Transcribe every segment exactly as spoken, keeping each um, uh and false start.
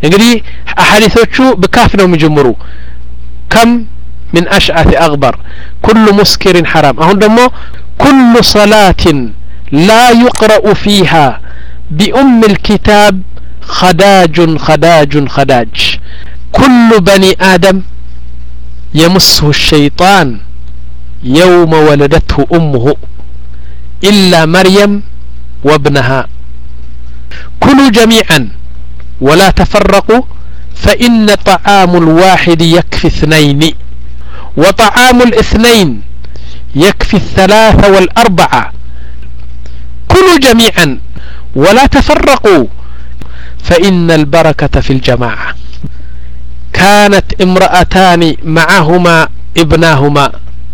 እንግዲህ አሐዲሶቹ በካፍ ነው የሚጀምሩ كم من أشعث أغبر كل مسكر حرام أهون دمو كل صلاة لا يقرأ فيها بأم الكتاب خداج خداج خداج كل بني آدم يمسه الشيطان يوم ولدته أمه إلا مريم وابنها كلوا جميعا ولا تفرقوا فإن طعام الواحد يكفي اثنين وطعام الاثنين يكفي الثلاثة والأربعة كلوا جميعا ولا تفرقوا فإن البركة في الجماعة كانت امرأتان معهما ابناهما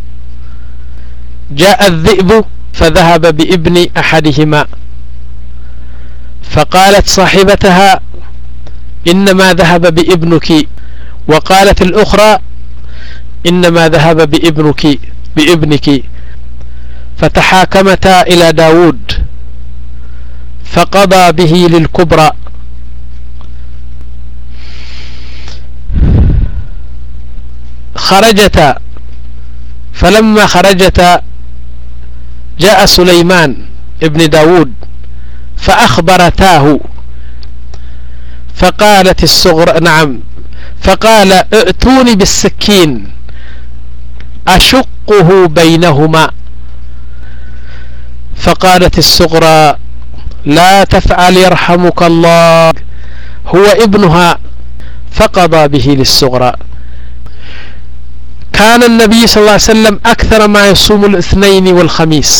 جاء الذئب فذهب بابن أحدهما فقالت صاحبتها إنما ذهب بابنك وقالت الأخرى إنما ذهب بابنك بابنك فتحاكمتا إلى داود فقضى به للكبرى خرجتا فلما خرجتا جاء سليمان ابن داود فأخبرتاه فقالت الصغرى نعم فقال ائتوني بالسكين أشقه بينهما فقالت الصغرى لا تفعل يرحمك الله هو ابنها فقضى به للصغرى كان النبي صلى الله عليه وسلم أكثر ما يصوم الاثنين والخميس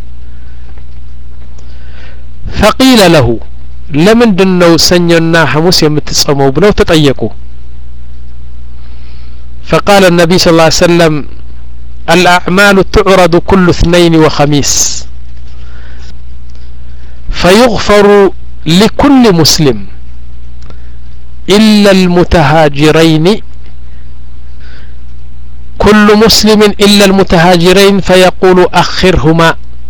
فقيل له لمن دنو سنينا حموس يمتصموا بنو تطيقوا فقال النبي صلى الله عليه وسلم الأعمال تعرض كل اثنين وخميس فيغفر لكل مسلم إلا المتهاجرين كل مسلم إلا المتهاجرين فيقول أخرهما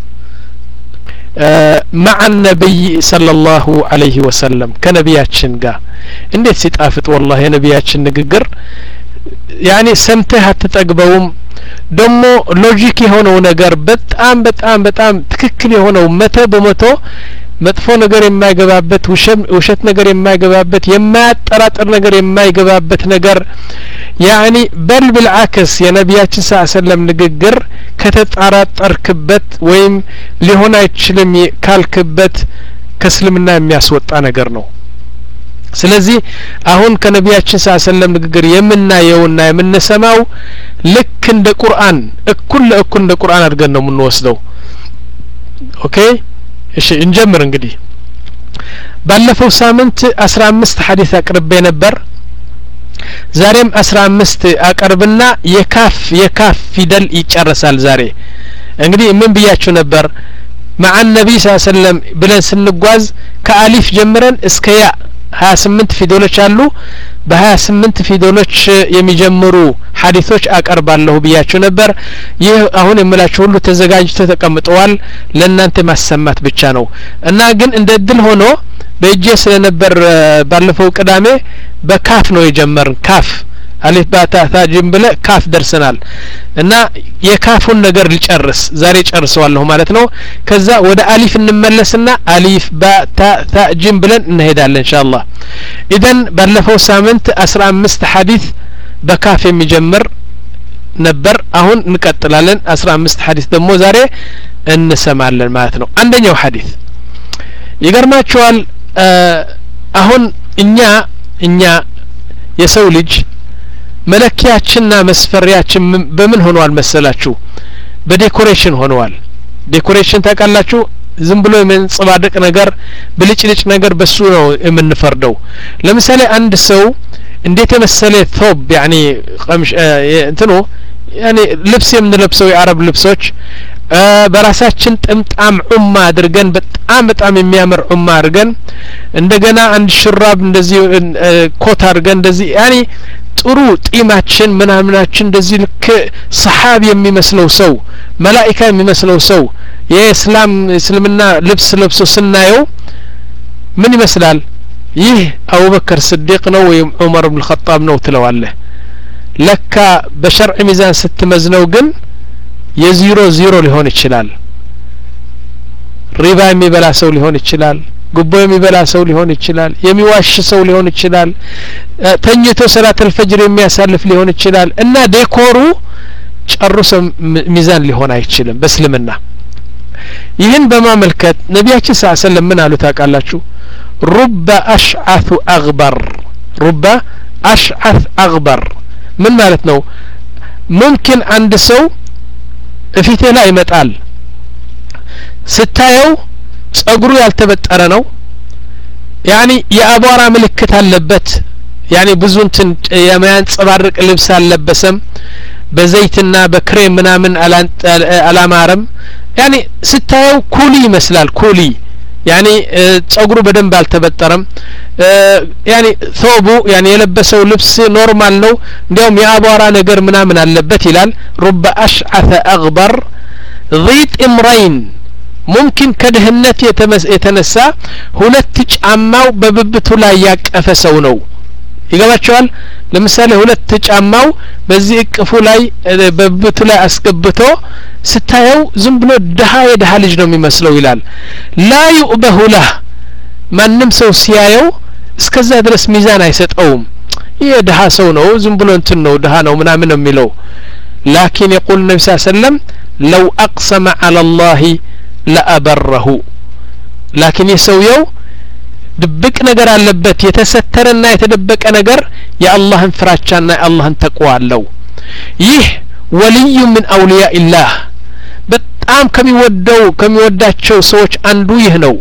مع النبي صلى الله عليه وسلم كنبياتشن قا انديت سيتافت والله يا نبياتشن نققر يعني سمتها تتقبوم دمو لوجيكي هونو نقر بتام بتام بتام تككلي هونو متى بمتو መጥፎ ነገር የማይገባበት ውሸት ነገር የማይገባበት የማያጠራጥር ነገር የማይገባበት ነገር ያኒ በል بالعكس የነቢያችን ሰለላሁ ንግግር ከተጣራጠርክበት ወይም ሊሆን አይችልም ካልክበት ከእስልምና የሚያስወጣ ነገር ነው ስለዚህ አሁን ከነቢያችን ሰለላሁ ንግግር የምናየውና የምንሰማው ልክ እንደ ቁርአን እኩል ለእኩል እንደ ቁርአን አድርገን ነው የምንወስደው ኦኬ እሺ እንጀምር እንግዲህ ባለፈው ሳምንት አስራ አምስት ሐዲስ አቅርቤ ነበር ዛሬም አስራ አምስት አቀርብና የካፍ የካፍ ፊደል ይጨርሳል ዛሬ እንግዲህ ምን ብያችሁ ነበር مع النبي صلى الله عليه وسلم ብለን ስንጓዝ ከአሊፍ ጀምረን እስከ ያ ሀያ ስምንት ፊደሎች አሉ በሀያ ስምንት ፊደሎች የሚጀምሩ ሐዲሶች አቀርባለሁ ብያችሁ ነበር ይህ አሁን የምላችሁ ሁሉ ተዘጋጅተው ተቀምጠዋል ለእናንተ ማሰማት ብቻ ነው እና ግን እንደ ድል ሆኖ በእጄ ስለነበር ባለፈው ቅዳሜ በካፍ ነው የጀመርን ካፍ አሊፍ ባታ ታ ጅምብለ ካፍ ደርሰናል እና የካፉን ነገር ልጨርስ ዛሬ ጨርሰዋለሁ ማለት ነው ከዛ ወደ አሊፍ እንመለስና አሊፍ ባታ ታ ጅምብለን እንሄዳለን ኢንሻአላህ ኢደን ባለፈው ሳምንት አስራ አምስት ሐዲስ በካፍ የሚጀምር ነበር አሁን እንቀጥላለን አስራ አምስት ሐዲስ ደግሞ ዛሬ እንሰማለን ማለት ነው አንደኛው ሐዲስ ይገርማችኋል አሁን እኛ እኛ የሰው ልጅ መለኪያችንና መስፈሪያችን በምን ሆኗል መሰላችሁ በዴኮሬሽን ሆኗል ዴኮሬሽን ታውቃላችሁ ዝም ብሎ የምንጽባደቅ ነገር ብልጭልጭ ነገር በሱ ነው የምንፈርደው ለምሳሌ አንድ ሰው እንዴት የመሰለ ቶብ يعني قمش እንትኑ يعني ልብስ የምንለብሰው የአረብ ልብሶች በራሳችን ጥምጣም ዑማ አድርገን በጣም በጣም የሚያምር ዑማ አድርገን እንደገና አንድ ሽራብ እንደዚህ ኮት አድርገን እንደዚህ يعني ጥሩ ጢማችን ምናምናችን እንደዚህ ልክ ሰሃብ የሚመስለው ሰው መላእክት የሚመስለው ሰው የእስላም እስልምና ልብስ ለብሶ ስናየው ምን ይመስላል ይህ አቡበከር ስዲቅ ነው ወይም ዑመር ኢብኑ ኸጣብ ነው ትለዋለህ ለካ በሸርዕ ሚዛን ስትመዝነው ግን የዜሮ ዜሮ ሊሆን ይችላል ሪባ የሚበላ ሰው ሊሆን ይችላል ጉቦ የሚበላ ሰው ሊሆን ይችላል የሚዋሽ ሰው ሊሆን ይችላል ተኝቶ ሰላተል ፈጅር የሚያሳልፍ ሊሆን ይችላል እና ዴኮሩ ጨርሶ ሚዛን ሊሆን አይችልም በእስልምና ይህን በማመልከት ነቢያችን ሰለላሁ ዐለይሂ ወሰለም ምን አሉ ታውቃላችሁ ሩበ አሽዓቱ አግበር ሩበ አሽዓት አግበር ምን ማለት ነው ሙምኪን አንድ ሰው እፊቴ ላይ ይመጣል ስታየው ጸጉሩ ያልተበጠረ ነው ያኒ የአቧራ ምልክት አለበት ያኒ ብዙ እንትን የሚያንጸባርቅ ልብስ አልለበሰም በዘይትና በክሬም ምናምን አላማረም ያኒ ስታየው ኩሊ ይመስላል ኩሊ ያኒ ጸጉሩ በደንብ አልተበጠረም ያኒ ثوቡ ያኒ የለበሰው ልብስ ኖርማል ነው እንዲያውም የአቧራ ነገር ምናምን አለበት ይላል رب أشعث أغبر ذي امرين ممكن ከድህነት የተነሳ ሁለት ጫማው በብብቱ ላይ ያቀፈ ሰው ነው ይገባቸዋል ለምሳሌ ሁለት ጫማው በዚህ እቅፉ ላይ በብብቱ ላይ አስገብቶ ስታየው ዝም ብሎ ደሃ የደሃ ልጅ ነው የሚመስለው ይላል ላ يؤبه له ማንም ሰው ሲያየው እስከዛ ድረስ ሚዛን አይሰጠውም ይሄ ደሃ ሰው ነው ዝም ብሎ እንትን ነው ደሃ ነው ምናምን ነው የሚለው لكن يقول النبي صلى الله عليه وسلم لو أقسم على الله لأبره لكن يسويو ድብቅ ነገር አለበት የተሰተረና የተደበቀ ነገር የአላህን ፍራቻና የአላህን ተቅዋ አለው ይህ ወልዩ ምን አውሊያ ኢላህ በጣም ከሚወደው ከሚወዳቸው ሰዎች አንዱ ይህ ነው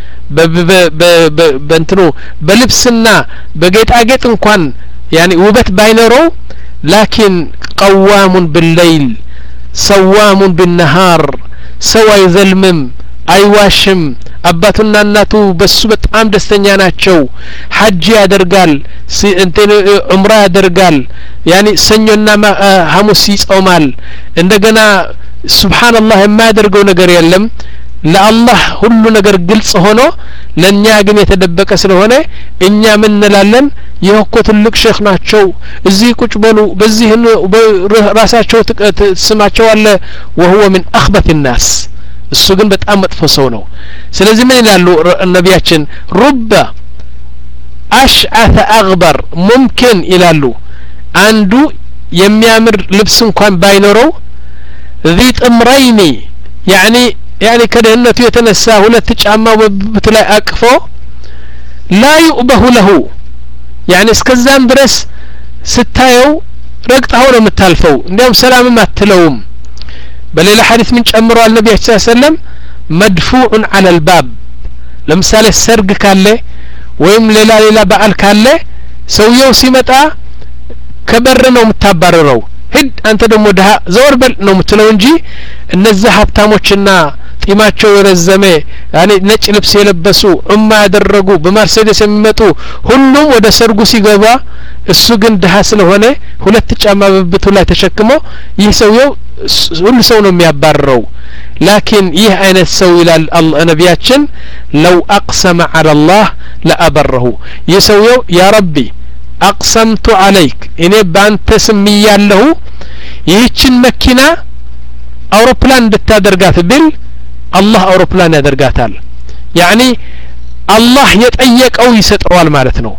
በእንትኑ በልብስና በጌጣጌጥ እንኳን ያኒ ውበት ባይኖረው ላኪን ቀዋሙን بالليل ሰዋሙን بالنهار ሰው አይዘልምም አይዋሽም አባቱና እናቱ በሱ በጣም ደስተኛ ናቸው ሐጅ ያደርጋል እንትን ዑምራ ያደርጋል ያኒ ሰኞና ሐሙስ ይጾማል እንደገና ሱብሃንአላህ የማያደርገው ነገር የለም ለአላህ ሁሉ ነገር ግልጽ ሆኖ ለኛ ግን የተደበቀ ስለሆነ እኛ ምን እንላለን ይሄኮ ትልቅ ሼክ ናቸው እዚህ ቁጭ በሉ በዚህ ራሳቸው ስማቸው አለ وهو من أخبث الناس እሱ ግን በጣም መጥፎ ሰው ነው ስለዚህ ምን ይላሉ ነቢያችን ሩበ አሽዓተ አግበር ሙምኪን ይላሉ አንዱ የሚያምር ልብስ እንኳን ባይኖረው ذي ጥምረይኒ ያኒ ያኒ ከደህንነቱ የተነሳ ሁለት ጫማ በብቱ ላይ አቅፎ لا يؤبه له ያኒ እስከዛም ድረስ ስታየው ረግጣው ነው የምታልፈው እንዲያውም ሰላምም አትለውም በሌላ ሐዲስ ምን ጨምሯል ነብዩ ሰለላሁ ዐለይሂ ወሰለም መድፉዕ على الباب ለምሳሌ ሰርግ ካለ ወይም ሌላ ሌላ በዓል ካለ ሰውየው ሲመጣ ከበር ነው የምታባረረው ሂድ አንተ ደግሞ ደሃ ዘወር በል ነው የምትለው እንጂ እነዛ ሀብታሞችና ጢማቸው የረዘመ ያኔ ነጭ ልብስ የለበሱ እማ ያደረጉ በመርሴዲስ የሚመጡ ሁሉም ወደ ሰርጉ ሲገባ እሱ ግን ደሃ ስለሆነ ሁለት ጫማ በብቱ ላይ ተሸክሞ ይህ ሰውየው ሁሉ ሰው ነው የሚያባረረው ላኪን ይህ አይነት ሰው ይላል ነቢያችን ለው አቅሰመ على الله لأبره ይህ ሰውየው ያ ረቢ አቅሰምቱ عليك እኔ ባንተ ስምያለሁ ይህችን መኪና አውሮፕላን እንድታደርጋት ብል አላህ አውሮፕላን ያደርጋታል ያኒ አላህ የጠየቀው ይሰጠዋል ማለት ነው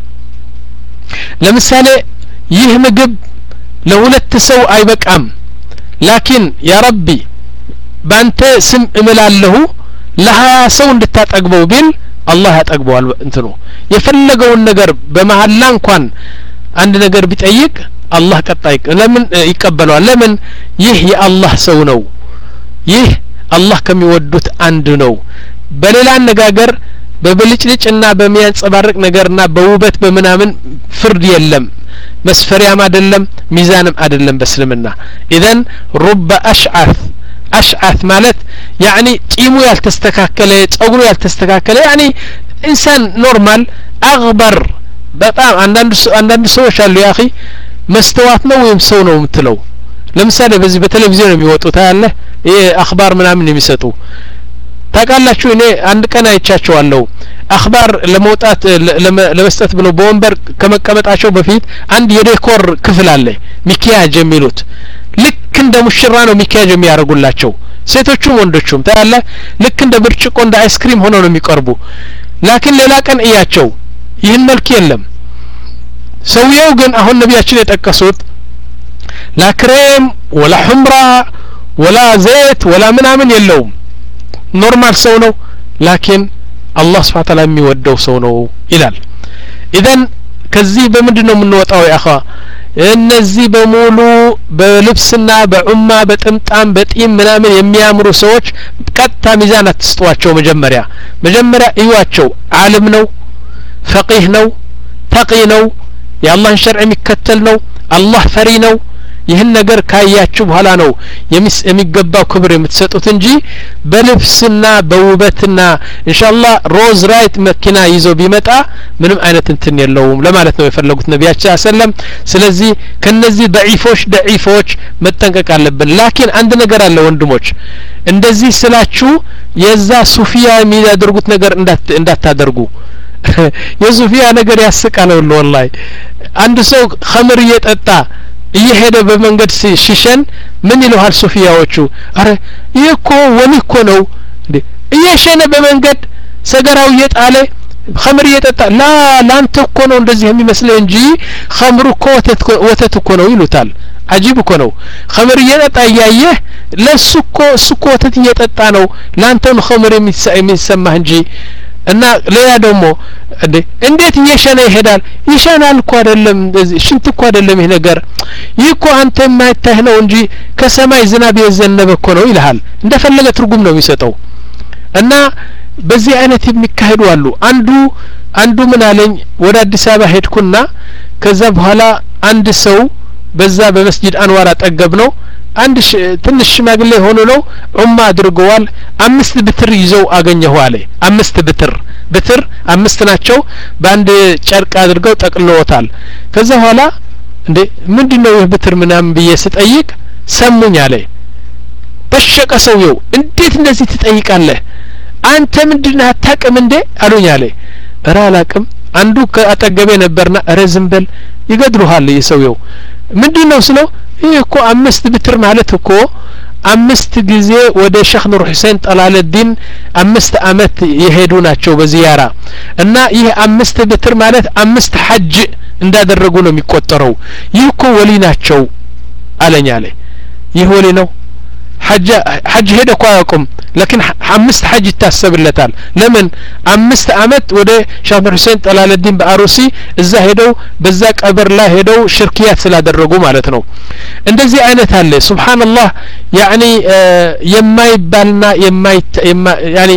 ለምሳሌ ይህ ምግብ ለሁለት ሰው አይበቃም ላኪን ያ ረቢ ባንተ ስም እምላለሁ ለሀያ ሰው እንድታጠግበው ቢል አላህ ያጠግበዋል እንትኑ የፈለገውን ነገር በመሐላ እንኳን አንድ ነገር ቢጠይቅ አላህ ቀጣይ ለምን ይቀበለዋል ለምን ይህ የአላህ ሰው ነው ይህ አላህ ከሚወዱት አንድ ነው በሌላ አነጋገር በብልጭልጭና በሚያንጸባርቅ ነገርና በውበት በመናምን ፍርድ የለም መስፈሪያም አይደለም ሚዛንም አይደለም በእስልምና ኢዘን ሩበ አሽዓት አሽዓት ማለት ያኒ ጢሙ ያልተስተካከለ ጸጉሩ ያልተስተካከለ ያኒ ኢንሳን ኖርማል አግበር በጣም አንዳንድ አንዳንድ ሰዎች አሉ ያኺ መስተዋት ነው ወይም ሰው ነው የምትለው ለምሳሌ በዚህ በቴሌቪዥን የሚወጡት አለ ይሄ አخبار ምናምን የሚሰጡ ታቃላችሁ እኔ አንድ ቀን አይቻቸዋለሁ አخبار ለመውጣት ለመስጠት ብለው በወንበር ከመቀመጣቸው በፊት አንድ የዴኮር ክፍል አለ ሚኪያጅ የሚሉት ልክ እንደ ሙሽራ ነው ሚኪያጅ የሚያረጉላቸው ሴቶቹም ወንዶቹም ታያለ ልክ እንደ ብርጭቆ እንደ አይስክሪም ሆኖ ነው የሚቀርቡ ላኪን ሌላ ቀን እያቸው ይህን መልክ የለም ሰውየው ግን አሁን ነብያችን የጠቀሱት ላ ክሬም ወላ ሑምራ ወላ ዘይት ወላ ምናምን የለውም ኖርማል ሰው ነው ላኪን አላህ Subhanahu Ta'ala የሚወደው ሰው ነው ይላል ኢዘን ከዚህ በመንድነው የምንወጣው ያኻ እነዚህ በሙሉ በልብስና በዑማ በጥምጣም በጢም ምናምን የሚያምሩ ሰዎች ቀጥታ ሚዛን አትስጧቸው መጀመሪያ መጀመሪያ እዩዋቸው ዓለም ነው ፈቂህ ነው ተቂ ነው የአላህን ሸርዕ የሚከተል ነው አላህ ፈሪ ነው ይህን ነገር ካያችሁ በኋላ ነው የሚገባው ክብር የምትሰጡት እንጂ በልብስና በውበትና ኢንሻአላህ ሮዝ ራይት መኪና ይዞ ቢመጣ ምንም አይነት እንትን የለውም ለማለት ነው የፈለጉት ነብያችን ሰለም ስለዚህ ከነዚህ ضعيفዎች ضعيفዎች መጠንቀቅ አለብን ላኪን አንድ ነገር አለ ወንድሞች እንደዚህ ስላችሁ የዛ ሱፊያ የሚያደርጉት ነገር እንዳታደርጉ የሱፊያ ነገር ያስቃል ወላሂ አንድ ሰው ኸምር እየጠጣ እየሄደ በመንገድ ሲሸን ምን ይለዋል ሱፊያዎቹ አረ ይሄኮ ወሊኮ ነው እንዴ እየሸነ በመንገድ ሰገራው እየጣለ ኸምር እየጠጣ ላ ላንተ እኮ ነው እንደዚህ የሚመስለው እንጂ ኸምሩ እኮ ወተት እኮ ነው ይሉታል አጂብ እኮ ነው ኸምር እየጠጣ ያያየ ለሱኮ ሱኮ ወተት እየጠጣ ነው ላንተ ነው ኸምር የሚሰማህ እንጂ እና ሌላ ደግሞ እንዴ እንዴት እየሸነ ይሄዳል ይሸናል እኮ አይደለም እንደዚህ ሽንት እኮ አይደለም ይሄ ነገር ይኮ አንተ የማይታህ ነው እንጂ ከሰማይ ዝናብ የዘነበ እኮ ነው ይልሃል እንደፈለገ ትርጉም ነው የሚሰጠው እና በዚህ አይነት የሚካሄዱ አሉ አንዱ አንዱ ምን አለኝ ወደ አዲስ አበባ ሄድኩና ከዛ በኋላ አንድ ሰው በዛ በመስጂድ አንዋር አጠገብ ነው አንድ ትንሽ ሽማግሌ ሆኖ ነው ኡማ አድርገዋል አምስት ብትር ይዘው አገኘሁ አለ አምስት ብትር ብትር አምስት ናቸው በአንድ ጨርቅ አድርገው ጠቅልለውታል ከዛ በኋላ እንዴ ምንድነው ይህ ብትር ምናምን ብዬ ስጠይቅ ሰሙኝ አለ በሸቀ ሰውየው እንዴት እንደዚህ ትጠይቃለህ አንተ ምንድነው አታውቅም እንዴ አሉኝ አለ እራ አላውቅም አንዱ ከአጠገቤ ነበርና ረዝምበል ይገድሩሃል ይሰውየው ምንድነው ስለው ይሄ እኮ አምስት ብትር ማለት እኮ አምስት ጊዜ ወደ ሼክ ኑር ሁሴን ጠላለዲን አምስት አመት የሄዱ ናቸው በዚያራ እና ይሄ አምስት ብትር ማለት አምስት ሐጅ እንዳደረጉ ነው የሚቆጠረው ይህ እኮ ወሊ ናቸው አለኝ አለ ይህ ወሊ ነው ሐጅ ሐጅ ሄደ እኮ አያውቁም لكن አምስት ሐጅ ይታሰብለታል ለምን አምስት አመት ወደ ሼክ ኑር ሁሴን ጠላለዲን በአሩሲ እዛ ሄደው በዛ ቀብር ላይ ሄደው ሽርኪያት ስላደረጉ ማለት ነው እንደዚህ አይነት አለ ሱብሃንአላህ ያኒ የማይባልና የማይ ያኒ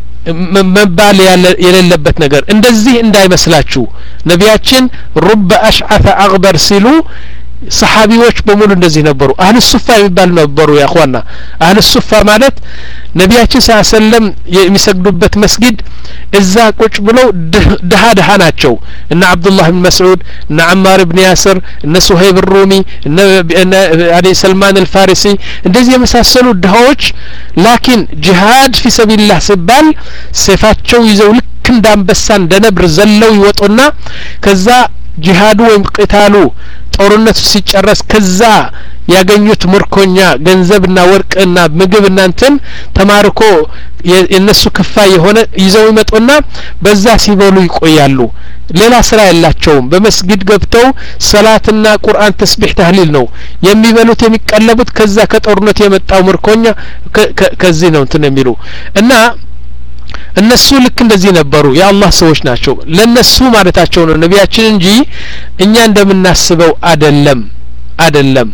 መባል የሌለበት ነገር እንደዚህ እንዳይመስላችሁ ነቢያችን ሩብ አሽዓተ አግበር ሲሉ ሰሃቢዎች በሙሉ እንደዚህ ነበሩ አህሉ ሱፋ የሚባል ነበሩ ያ اخوانا አህሉ ሱፋ ማለት ነቢያችን ሰለላም የሚሰግዱበት መስጊድ እዛ ቁጭ ብለው ደሃ ደሃ ናቸው እና አብዱላህ ኢብኑ መስዑድ እና አማር ኢብኑ ያስር እና ሱሀይብ الرومي እና አዲ ሰልማን الفارسي እንደዚህ የመሳሰሉ ደሃዎች ላኪን ጂሃድ في سبيل الله ሲባል ሰፋቸው ይዘው ልክ እንዳንበሳ እንደነብር ዘለው ይወጡና ከዛ ጂሃዱ ወይም ቂታሉ ጦርነቱ ሲጨረስ ከዛ ያገኙት ምርኮኛ ገንዘብና ወርቅና ምግብና እንትን ተማርኮ የነሱ ክፋ የሆነ ይዘው ይመጡና በዛ ሲበሉ ይቆያሉ ሌላ ስራ የላቸውም በመስጊድ ገብተው ሰላትና ቁርአን ተስቢህ ተህሊል ነው የሚበሉት የሚቀለቡት ከዛ ከጦርነቱ የመጣው ምርኮኛ ከዚህ ነው እንትን የሚሉ እና እነሱ ልክ እንደዚህ ነበሩ የአላህ ሰዎች ናቸው ለነሱ ማለታቸው ነው ነቢያችን እንጂ እኛ እንደምናስበው አይደለም አይደለም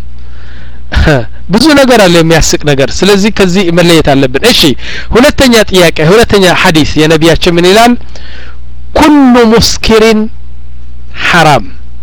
ብዙ ነገር አለ የሚያስቅ ነገር ስለዚህ ከዚህ መለየት አለብን እሺ ሁለተኛ ጥያቄ ሁለተኛ ሐዲስ የነቢያችን ምን ይላል ኩሉ ሙስኪሪን ሐራም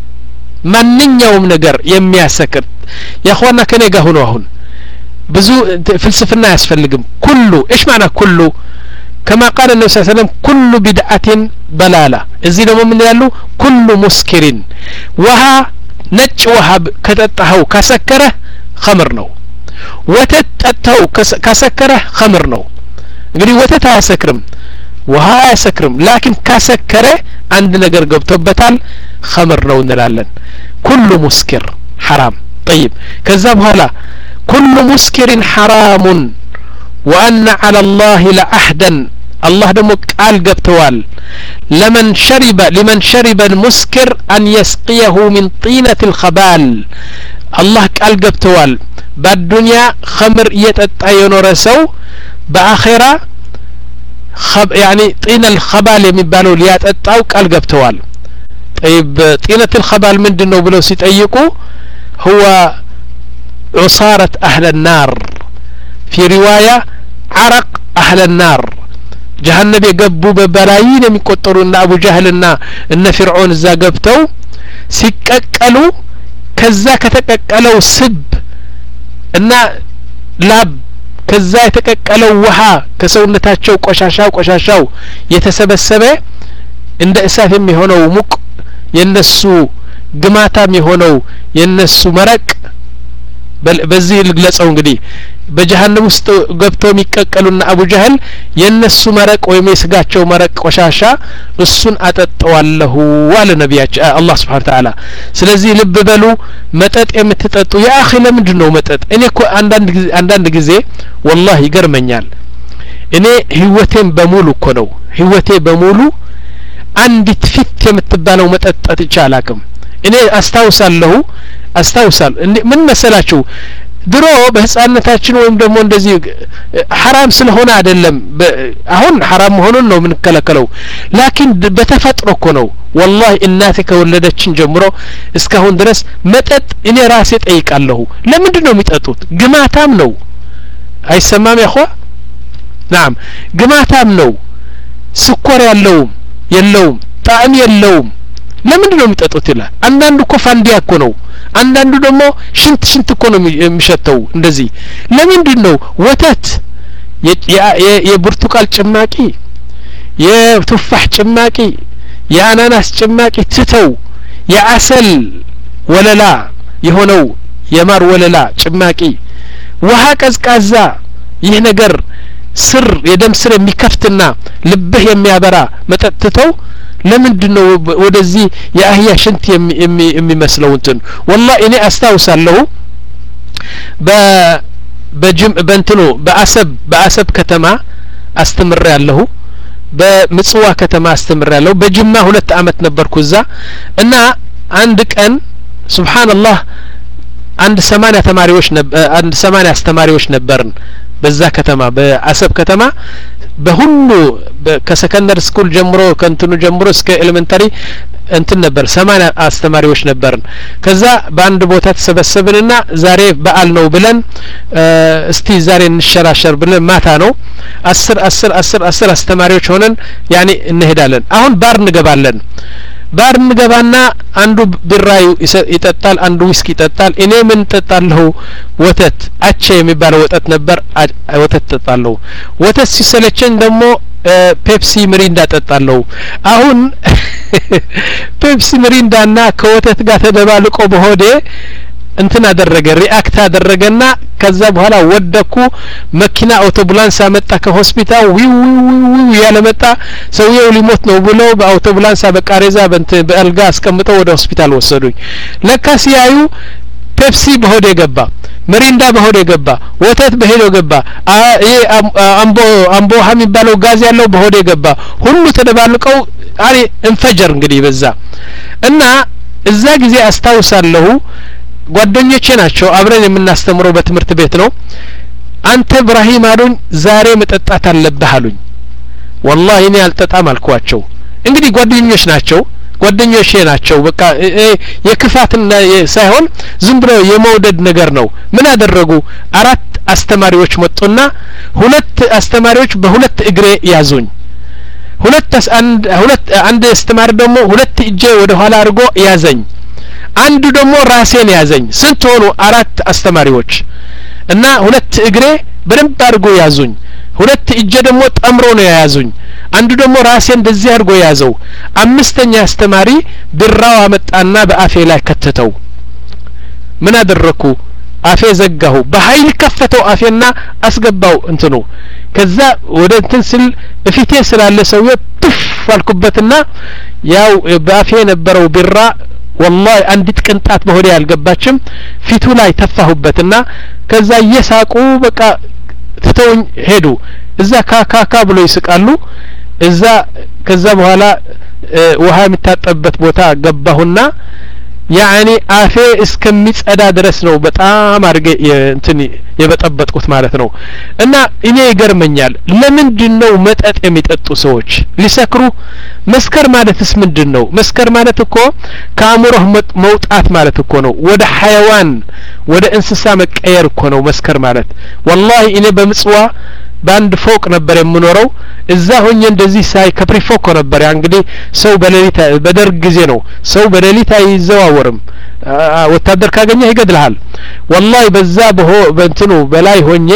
ማንኛውም ነገር የሚያሰክር ያخوانا ከኔ ጋር ሆኖ አሁን ብዙ ፍልስፍና ያስፈልግም ኩሉ ايش معنى ኩሉ كما قال النبي صلى الله عليه وسلم كل بدعة ضلالة እዚህ ደግሞ ምን ያሉ كل مسكر ውሃ ነጭ ውሃ ከተጣው ካሰከረ خمر ነው ወተት ጠጣው ካሰከረ خمر ነው እንግዲህ ወተት አያሰክርም ውሃ አያሰክርም ላኪን ካሰከረ አንድ ነገር ገብቶበታል ኸምር ነው እንላለን ኩሉ ሙስኪር حرام طيب ከዛ በኋላ ኩሉ ሙስኪርን حرام وأن على الله لعهدا الله ደሞ ቃል ገብተዋል لمن شرب لمن شرب المسكر أن يسقيه من طينة الخبال الله ቃል ገብተዋል በዱንያ ኸምር እየጠጣ የኖረ ሰው በአኺራ خب يعني طينة الخبال የሚባለው ሊያጠጣው ቃል ገብተዋል طيب طينة الخبال ምንድነው ብለው ሲጠይቁ هو عصارة أهل النار في رواية عرق أهل النار جهنم يقبوا ببلايين የሚቆጠሩና አቡ ጀህልና እነ ፍርዖን እዛ ገብተው ሲቀቀሉ ከዛ ከተቀቀለው ስብ እና ላብ ከዛ የተቀቀለው ውሃ ከሰውነታቸው ቆሻሻው ቆሻሻው የተሰበሰበ እንደ እሳት የሚሆነው ሙቅ የነሱ ግማታም የሆነው የነሱ መረቅ በዚህ ልግለጸው እንግዲህ በጀሃነም ውስጥ ገብተው የሚቀቀሉና አቡ ጀህል የነሱ መረቅ ወይም የስጋቸው መረቅ ቆሻሻ እሱን አጠጣዋለሁ ዋለ ነብያችን አላህ Subhanahu Wa Ta'ala ስለዚህ ልብ በሉ መጠጥ የምትጠጡ ያ አኺ ለምንድነው መጠጥ እኔ እኮ አንዳንድ ጊዜ አንዳንድ ጊዜ والله ይገርመኛል እኔ ህይወቴን በሙሉ እኮ ነው ህይወቴ በሙሉ አንዲት ፊት የምትባለው መጠጣት ይቻላልኩም እኔ አስታውሳለሁ አስታውሳል ምን መሰላችሁ ድሮ በህፃንነታችን ወይም ደግሞ እንደዚህ حرام ስለሆነ አይደለም አሁን حرام መሆኑን ነው ምን ከለከለው ላኪን በተፈጥሮ እኮ ነው والله እናቴ ከወለደችን ጀምሮ እስካሁን ድረስ መጠጥ እኔ ራሴ ጠይቃለሁ ለምንድን ነው የሚጠጡት ግማታም ነው አይሰማም ያخوا نعم ግማታም ነው ስኳር ያለው የለውም ጣዕም የለውም ለምንድን ነው የሚጠጡት ይላል አንዳንዱ እኮ ፋንዲያ እኮ ነው አንዳንዱ ደግሞ ሽንት ሽንት እኮ ነው የሚሸተው እንደዚህ ለምንድን ነው ወተት የብርቱካን ጭማቂ የቱፋህ ጭማቂ የአናናስ ጭማቂ ትተው የአሰል ወለላ የሆነው የማር ወለላ ጭማቂ ውሃ ቀዝቃዛ ይህ ነገር ስር የደም ስር የሚከፍትና ልብህ የሚያበራ መጠጥተው ለምንድነው ወደዚህ የአህያ ሽንት የሚመስለው እንትን والله እኔ አስታውሳለሁ በ በጅም በእንትኑ በአሰብ በአሰብ ከተማ አስተምሬያለሁ በምጽዋ ከተማ አስተምሬያለሁ በጅማ ሁለት አመት ነበርኩ እዛ እና አንድ ቀን ሱብሃንአላህ አንድ ሰማንያ ተማሪዎች አንድ ሰማንያ አስተማሪዎች ነበርን በዛ ከተማ በአሰብ ከተማ በሁሉ ከሰከንደሪ ስኩል ጀምሮ ከንትኑ ጀምሮ እስከ ኤሌመንታሪ እንትን ነበር ሰማንያ አስተማሪዎች ነበርን ከዛ በአንድ ቦታ ተሰበሰብንና ዛሬ በዓል ነው ብለን እስቲ ዛሬ እንሸራሸር ብለን ማታ ነው አስር አስር አስር አስር አስተማሪዎች ሆነን ያኔ እንሄዳለን አሁን ባር እንገባለን ባር እንገባና አንዱ ቢራዩ ይጠጣል አንዱ ዊስኪ ይጠጣል እኔ ምን ጠጣለሁ ወተት አቸ የሚባለው ወተት ነበር ወተት ጠጣለሁ ወተት ሲሰለቸኝ ደግሞ ፔፕሲ ሚሪንዳ ጠጣለሁ አሁን ፔፕሲ ሚሪንዳና ከወተት ጋር ተደባልቆ በሆዴ እንትን አደረገ ሪአክት አደረገና ከዛ በኋላ ወደኩ መኪና አውቶቡላንስ አመጣ ከሆስፒታል ዊው ዊው ያለ መጣ ሰውየው ሊሞት ነው ብሎ በአውቶቡላንስ በቃሬዛ በአልጋ አስቀምጠው ወደ ሆስፒታል ወሰዱኝ ለካ ሲያዩ ፔፕሲ በሆዴ ገባ ሚሪንዳ በሆዴ ገባ ወተት በሄዶ ገባ ይሄ አምቦ አምቦ የሚባለው ጋዝ ያለው በሆዴ ገባ ሁሉ ተደባልቀው አሪ እንፈጀር እንግዲህ በዛ እና እዛ ጊዜ አስታውሳለሁ ጓደኞቼ ናቸው አብረን የምናስተምረው በትምህርት ቤት ነው አንተ ኢብራሂም አሉኝ ዛሬ መጠጣት አለብህ አሉኝ والله እኔ አልጠጣም አልኳቸው እንግዲህ ጓደኞች ናቸው ጓደኞቼ ናቸው በቃ የክፋትና ሳይሆን ዝም ብሎ የመውደድ ነገር ነው ምን አደረጉ አራት አስተማሪዎች መጡና ሁለት አስተማሪዎች በሁለት እግሬ ያዙኝ ሁለት አንድ ሁለት አንድ አስተማሪ ደግሞ ሁለት እጄ ወደ ኋላ አድርጎ ያዘኝ አንዱ ደግሞ ራሴን ያዘኝ ስንት ሆኑ አራት አስተማሪዎች እና ሁለት እግሬ በደንብ አድርጎ ያዙኝ ሁለት እጄ ደግሞ ጠምሮ ነው ያዙኝ አንዱ ደግሞ ራሴን እንደዚህ አድርጎ ያዘው አምስተኛ አስተማሪ ብራው አመጣና በአፌ ላይ ከተተው ምን አደረኩ አፌ ዘጋሁ በኃይል ከፈተው አፌና አስገባው እንትኑ ከዛ ወደ እንትን ስል እፊቴ ስላለ ሰው ጥፍ አልኩበትና ያው ባፌ ነበረው ቢራ والله አንዲት ቅንጣት በሆዴ ያልገባችም ፊቱ ላይ ተፋሁበትና ከዛ እየሳቁ በቃ ትተውኝ ሄዱ እዛ ካካካ ብሎ ይስቃሉ እዛ ከዛ በኋላ ውሃ የሚታጠብበት ቦታ ገባሁና ያኒ አፌ እስከሚጸዳ ድረስ ነው በጣም አርገ እንትን የበጠበጥኩት ማለት ነው እና እኔ ይገርመኛል ለምንድነው መጠጥ የሚጠጡ ሰዎች ሊሰክሩ መስከር ማለትስ ምንድነው መስከር ማለት እኮ ከአእምሮህ መውጣት ማለት እኮ ነው ወደ حيوان ወደ እንስሳ መቀየር እኮ ነው መስከር ማለት والله እኔ በምጽዋ ባንድ ፎቅ ነበር የምኖረው እዛ ሆኜ እንደዚህ ሳይ ከፕሪፎክ ነበር ያ እንግዲህ ሰው በሌሊት በደርግ ጊዜ ነው ሰው በሌሊት አይዘዋወርም ወታደር ካገኘ ይገድልሃል والله በዛ በሆ በእንትኑ በላይ ሆኜ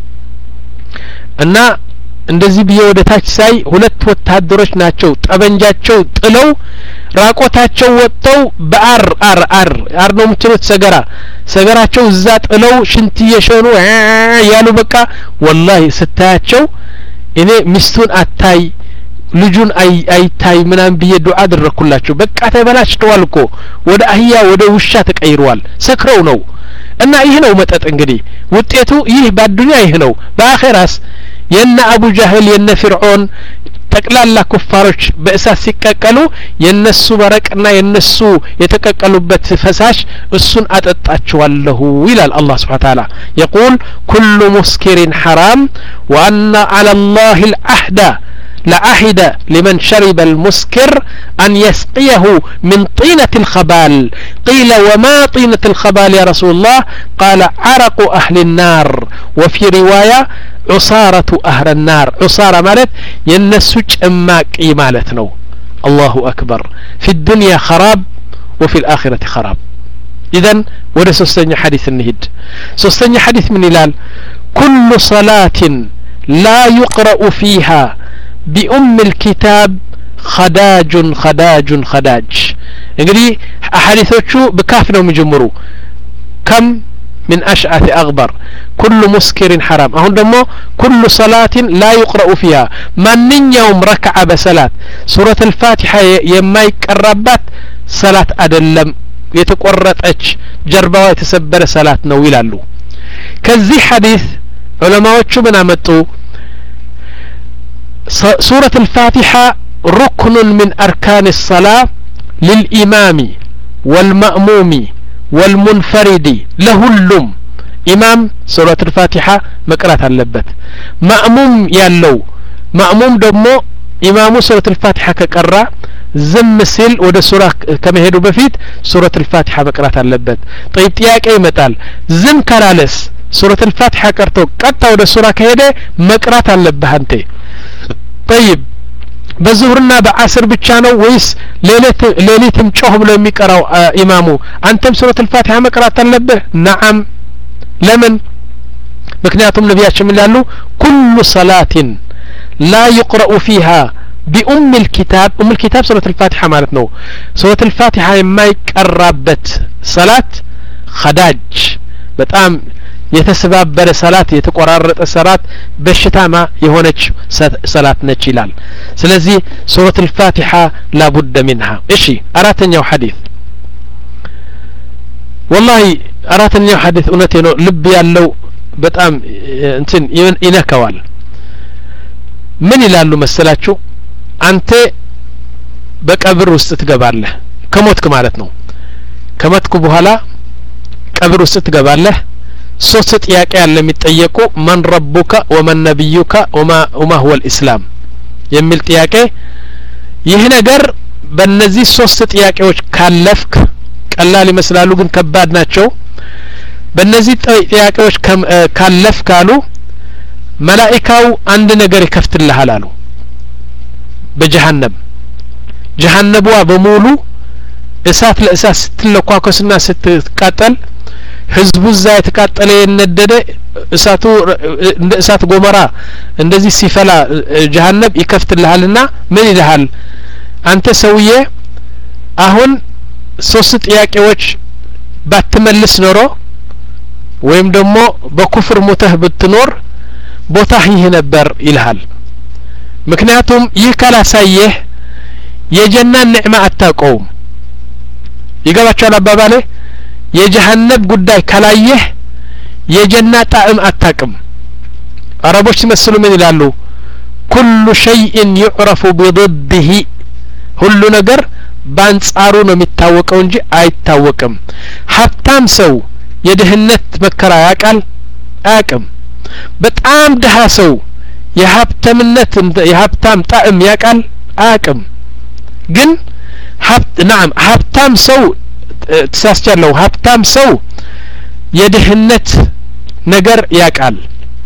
እና እንደዚህ ቢየ ወደ ታች ሳይ ሁለት ወታደሮች ናቸው ጠበንጃቸው ጥለው ራቆታቸው ወጥተው በአር አር አር አር ነው ምትሉት ሰገራ ሰገራቸው እዛ ጥለው ሽንት እየሸኑ ያሉ በቃ والله ስታያቸው እኔ ሚስቱን አታይ ልጁን አይ አይታይ ምናም ቢየ ዱዓ አደረኩላቸው በቃ ተበላሽተዋል እኮ ወደ አህያ ወደ ውሻ ተቀይሯል ሰክረው ነው እና ይሄ ነው መጠጥ እንግዲህ ውጤቱ ይህ በአዱንያ ይሄ ነው በአኺራስ የነ አቡ ጃህል የነ ፍርዖን ጠቅላላ ኩፋሮች በእሳት ሲቀቀሉ የነሱ በረቅና የነሱ የተቀቀሉበት ፈሳሽ እሱን አጠጣቸዋለሁ ይላል አላህ Subhanahu Wa Ta'ala يقول كل مسكر حرام وأن على الله العهد لعهد لمن شرب المسكر أن يسقيه من طينة الخبال قيل وما طينة الخبال يا رسول الله قال عرق أهل النار وفي رواية عصارة أهل النار عصارة مالت ينسج أماك إيمالتنا الله أكبر في الدنيا خراب وفي الآخرة خراب إذن وده سستني حديث النهد سستني حديث من إلال كل صلاة لا يقرأ فيها بأم الكتاب خداج خداج خداج እንግዲህ አሐዲሶቹ በካፍ ነው የሚጀምሩ كم من أشعث أغبر كل مسكر حرام አሁን ደግሞ كل صلاة لا يقرأ فيها ማንኛውም ረክዓ በሰላት ሱረة الفاتحة የማይቀራባት ሰላት አይደለም የተቆረጠች ጀርባዋ የተሰበረ ሰላት ነው ይላሉ ከዚህ ሐዲስ ዑለማዎቹ ምን አመጡ سورة الفاتحة ركن من أركان الصلاة للإمام والمأموم والمنفرد لهلم إمام سورة الفاتحة مقرات اللبت مأموم يالو مأموم دمو إمام سورة الفاتحة كقرأ زم سيل ود سورة كما هيدو بفيت سورة الفاتحة مقرات اللبت طيب تياك أي مثال زم كرالس سورة الفاتحة كرتو قطع ود سورة كهيدة مقرات اللبها انت طيب بزهرنا بعصر بتشانو ويس ليلة ليلتم ጮህ ብሎ የሚቀራው ኢማሙ አንተም ሱረቱ الفاتحة መቅራት አለብህ نعم ለምን ምክንያቱም ነብያችን ይላሉ كل صلاة لا يقرأ فيها بأم الكتاب أم الكتاب سورة الفاتحة ማለት ነው سورة الفاتحة የማይቀራበት ሰላት خداج በጣም የተሰባበረ ሰላት የተቆራረጠ ሰላት በሽታማ የሆነች ሰላት ነች ይላል ስለዚህ ሱረቱ الفاتحة لا بد منها እሺ አራተኛው ሐዲስ والله አራተኛው ሐዲስ እውነቴ ነው ልብ ያለው በጣም እንትን ይነካዋል ምን ይላሉ መሰላችሁ አንተ በቀብር ውስጥ ትገባለህ ከሞትክ ማለት ነው ከሞትክ በኋላ ቀብር ውስጥ ትገባለህ ሶስት ጥያቄ ያለ የሚጠየቁ ማን ረቡከ ወማን ነብዩከ ወማ ወማ هو الاسلام የሚል ጥያቄ ይህ ነገር በእነዚህ ሶስት ጥያቄዎች ካለፍክ ቀላል ይመስላሉ ግን ከባድ ናቸው በእነዚህ ጥያቄዎች ካለፍክ አሉ መላእክታው አንድ ነገር ይከፍትልሃል አሉ በጀሃነም ጀሃነቧ በሙሉ እሳት ለእሳት ስትለኳኮስና ስትቃጠል ህዝቡ እዛ የተቃጠለ የነደደ እሳቱ እንደ እሳት ጎመራ እንደዚህ ሲፈላ ጀሃነም ይከፍትልሃልና ምን ይልሃል አንተ ሰውዬ አሁን ሶስት ጥያቄዎች ባትመልስ ኖሮ ወይም ደግሞ በኩፍር ሞተህ ብትኖር ቦታህ ይህ ነበር ይልሃል ምክንያቱም ይህ ካላሳየህ የጀናን ንዕማ አታውቀውም ይገባችኋል አባባሌ የጀሃነም ጉዳይ ካላየህ የጀና ጣዕም አታውቅም አረቦች ሲመስሉ ምን ይላሉ ኩሉ ሸይእን يعرف بضده ሁሉ ነገር ባንጻሩ ነው የሚታወቀው እንጂ አይታወቅም ሀብታም ሰው የድህነት መከራ ያውቃል አያውቅም በጣም ደሃ ሰው የሀብታምነት የሀብታም ጣዕም ያውቃል አያውቅም ግን ሀብት نعم ሀብታም ሰው ተሳስቻለሁ ሀብታም ሰው የድህነት ነገር ያውቃል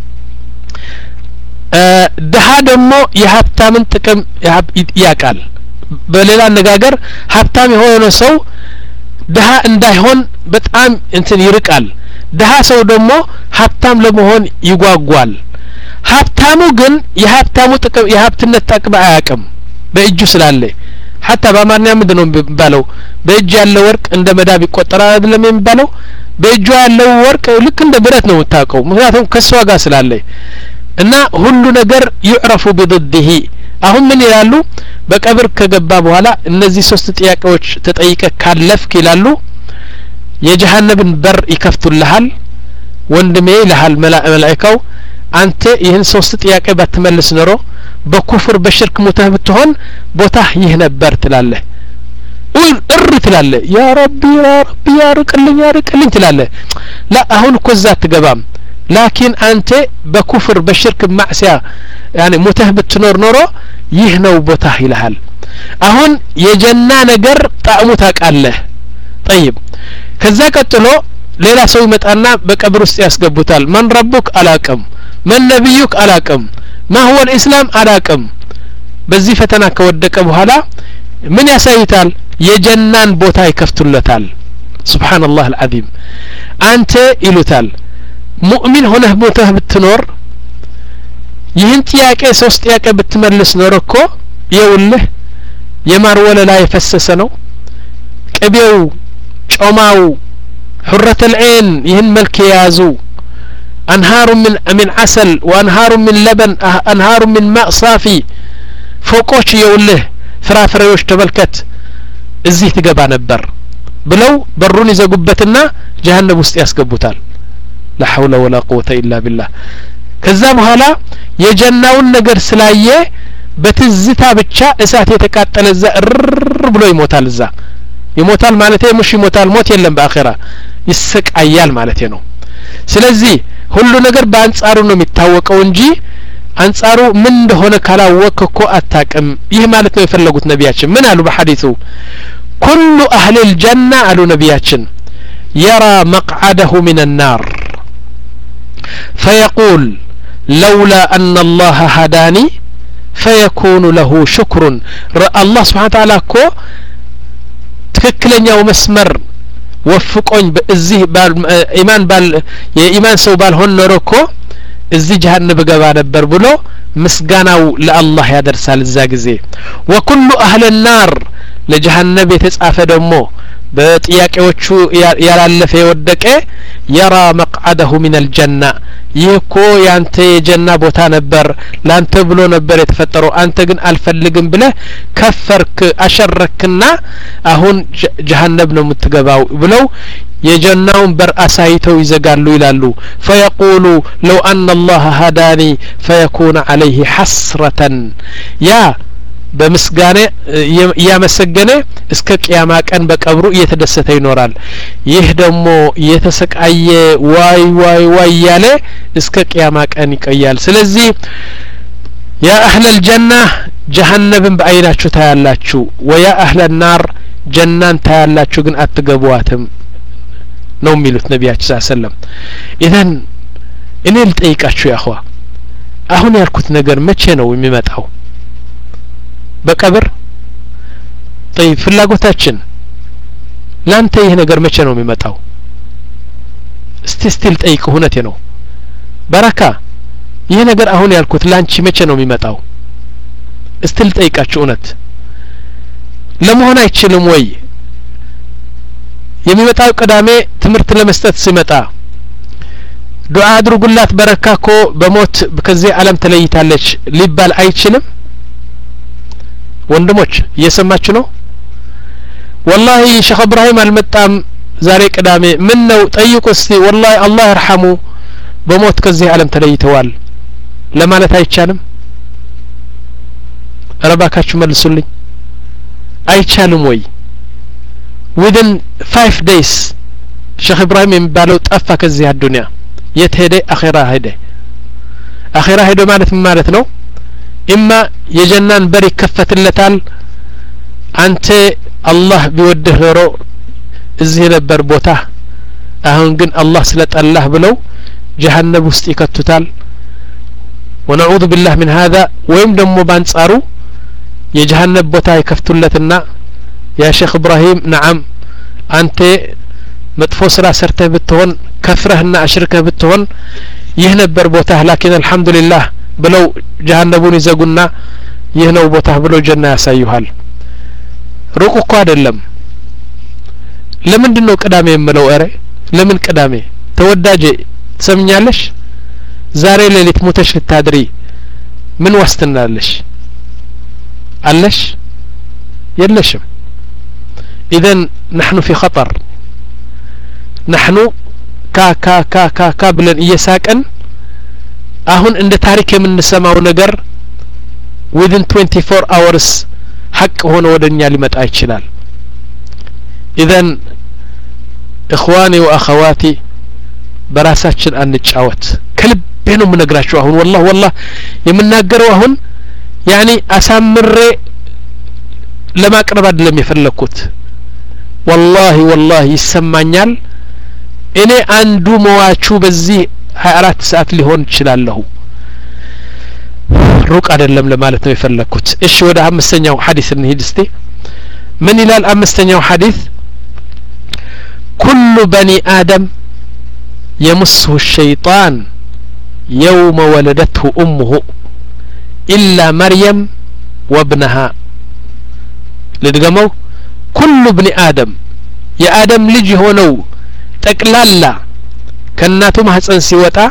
ደሃ ደግሞ የሀብታምን ጥቅም ያውቃል በሌላ አነጋገር ሀብታም የሆነ ሰው ደሃ እንዳይሆን በጣም እንትን ይርቃል ደሃ ሰው ደግሞ ሀብታም ለመሆን ይጓጓል ሀብታሙ ግን የሀብታሙ ጥቅም የሀብትነት ጥቅም አያውቅም በእጁ ስላለ حتى በአማርኛ ምንድነው የሚባለው በእጅ ያለው ወርቅ እንደ መዳብ ይቆጠራል አይደለም የሚባለው በእጁ ያለው ወርቅ ልክ እንደ ብረት ነው የምታውቀው ምክንያቱም ከሷ ጋር ስላለ እና ሁሉ ነገር يعرف بضده አሁን ምን ይላሉ በቀብር ከገባ በኋላ እነዚህ ሶስት ጥያቄዎች ተጠይቀ ካለፍክ ይላሉ የጀሃነምን በር ይከፍቱልሃል ወንድሜ ይልሃል መላእክታው አንተ ይህን ሶስት ጥያቄ ባትመልስ ኖሮ በኩፍር በሽርክ ሙተህ ብትሆን ቦታህ ይህ ነበር ትላለህ ወይ እር ትላለህ ያ ረቢ ያ ረቢ ያ ረቅልኝ ያ ረቅልኝ ትላለህ ላ አሁን እኮ እዛ አትገባም ላኪን አንተ በኩፍር በሽርክ ማዕሲያ ያኒ ሙተህ ብትኖር ኖሮ ይህ ነው ቦታህ ይልሃል አሁን የጀና ነገር ጣዕሙ ታውቃለህ طيب ከዛ ቀጥሎ ሌላ ሰው ይመጣና በቀብር ውስጥ ያስገቡታል ማን ረቡክ አላቀም ማን ነብዩክ አላቀም ما هو الاسلام አላቀም በዚህ ፈተና ከወደቀ በኋላ ምን ያሳይታል የጀናን ቦታ ይከፍቱለታል ሱብሃንአላህ العظيم አንተ ይሉታል ሙእሚን ሆነህ ሞተህ ብትኖር ይህን ጥያቄ ሶስት ጥያቄ ብትመልስ ኖር እኮ ይውልህ የማር ወለላ የፈሰሰ ነው ቅቤው ጮማው حرة العين ይህን መልክ ያዙ أنهار من من عسل وأنهار من لبن أنهار من ماء صافي فوقوش يقوله ፍራፍሬዎች ተመልከት እዚህ ትገባ ነበር ብለው በሩን ይዘጉበትና ጀሃነም ውስጥ ያስገቡታል لا حول ولا قوة إلا بالله ከዛ በኋላ የጀናውን ነገር ስላየ በትዝታ ብቻ እሳት የተቃጠለ እዛ እር ብሎ ይሞታል እዛ ይሞታል ማለት ሙሽ ይሞታል ሞት የለም በአኺራ ይስቃያል ማለት ነው ስለዚህ ሁሉ ነገር በአንጻሩ ነው የሚታወቀው እንጂ አንጻሩ ምን እንደሆነ ካላወቅክ እኮ አታቅም ይህ ማለት ነው የፈለጉት ነቢያችን ምን አሉ በሐዲሱ كل أهل الجنة አሉ ነቢያችን يرى مقعده من النار فيقول لولا أن الله هداني فيكون له شكر الله سبحانه وتعالى كو ትክክለኛው መስመር ወፍቆኝ በዚህ ኢማን ባል የኢማን ሰው ባልሆን ኖሮ እኮ እዚህ ጀሃነም ገባ ነበር ብሎ ምስጋናው ለአላህ ያደርሳል እዛ ጊዜ وكل أهل النار ለጀሃነም የተጻፈ ደግሞ በጥያቄዎቹ ያላለፈ የወደቀ يرى مقعده من الجنة ይህኮ ያንተ የጀና ቦታ ነበር ላንተ ብሎ ነበር የተፈጠረው አንተ ግን አልፈልግም ብለህ ከፈርክ አሸረክና አሁን ጀሃነም ነው የምትገባው ብለው የጀናውን በር አሳይተው ይዘጋሉ ይላሉ فيقول لو أن الله هداني فيكون عليه حسرة يا በመስጋና ያመሰገነ እስከ ቂያማ ቀን በቀብሩ እየተደሰተ ይኖራል ይህ ደግሞ የተሰቃየ ዋይ ዋይ ዋይ ያለ እስከ ቂያማ ቀን ይቀያል ስለዚህ ያ አህለ الجنة ጀሃነምን በአይናችሁ ታያላችሁ ወያ አህለ النار ጀናን ታያላችሁ ግን አትገቡዋትም ነው የሚሉት ነቢያችን ሰለላሁ ዐለይሂ ወሰለም ኢዘን እኔ ልጠይቃችሁ ያኸዋ አሁን ያልኩት ነገር መቼ ነው የሚመጣው በቀብር طيب ፍላጎታችን ላንተ ይሄ ነገር መቼ ነው የሚመጣው እስቲ ስቲል ጠይቅ ሆነቴ ነው በረካ ይሄ ነገር አሁን ያልኩት ላንቺ መቼ ነው የሚመጣው እስቲል ጠይቃችሁ ሆነት ለመሆን አይችልም ወይ የሚመጣው ቅዳሜ ትምህርት ለመስጠት ሲመጣ ዱዓ አድርጉላት በረካኮ በሞት ከዚህ ዓለም ተለይታለች ሊባል አይችልም ወንድሞች እየሰማችሁ ነው والله ሼክ ኢብራሂም አልመጣም ዛሬ ቅዳሜ ምን ነው ጠይቁ እስቲ والله አላህ ይርሐሙ በሞት ከዚህ ዓለም ተለይተዋል ለማለት አይቻልም ረባካችሁ መልሱልኝ አይቻልም ወይ within five days ሼክ ኢብራሂም የሚባለው ጠፋ ከዚህ አዱንያ የት ሄደ አኺራ ሄደ አኺራ ሄደ ማለት ምን ማለት ነው ኢማ የጀናን በር ይከፈትለታል አንተ አላህ ቢወድህ ኖሮ እዚህ ነበር ቦታ አሁን ግን አላህ ስለጠላህ ብለው ጀሃነም ውስጥ ይከቱታል ونعوذ بالله من هذا ወይም ደግሞ ባንጻሩ የጀሃነም ቦታ ይከፍቱለትና ያ ሼክ ኢብራሂም نعم አንተ መጥፎ ስራ ሰርተህ ብትሆን ከፍረህና አሽርከህ ብትሆን ይህ ነበር ቦታ لكن الحمد لله ብለው ጀሃነሙን ይዘጉና ይህ ነው ቦታ ብለው ጀና ያሳዩሃል ሩቅ እኮ አይደለም ለምንድነው ቅዳሜ የምለው አረ ለምን ቅዳሜ ተወዳጄ ትሰምኛለሽ ዛሬ ሌሊት ሞተሽ ልታድሪ ምን ዋስትናለሽ አለሽ የለሽም اذا نحن في خطر نحن كا كا كا كا كا ብለን እየሳቀን አሁን እንደ ታሪክ የምንሰማው ነገር within twenty-four hours ሐቅ ሆኖ ወደኛ ሊመጣ ይችላል اذا اخواني واخواتي በራሳችን አንጫወት ከልቤ ነው የምነግራችሁ አሁን والله والله የምናገረው አሁን يعني አሳምሬ ለማቅረብ አይደለም የፈለኩት والله والله ይሰማኛል እኔ አንዱ መዋቹ በዚህ ሀያ አራት ሰዓት ሊሆን ይችላልሁ ሩቅ አይደለም ለማለት ነው የፈለኩት እሺ ወደ አምስተኛው ሐዲስ እንሂድ እስቲ ምን ይላል አምስተኛው ሐዲስ كل بني آدم يمسه الشيطان يوم ولدته أمه إلا مريم وابنها لدقمو كل ابن آدم يا آدم لجي هونو تقلالا كناتو محسن سيوتا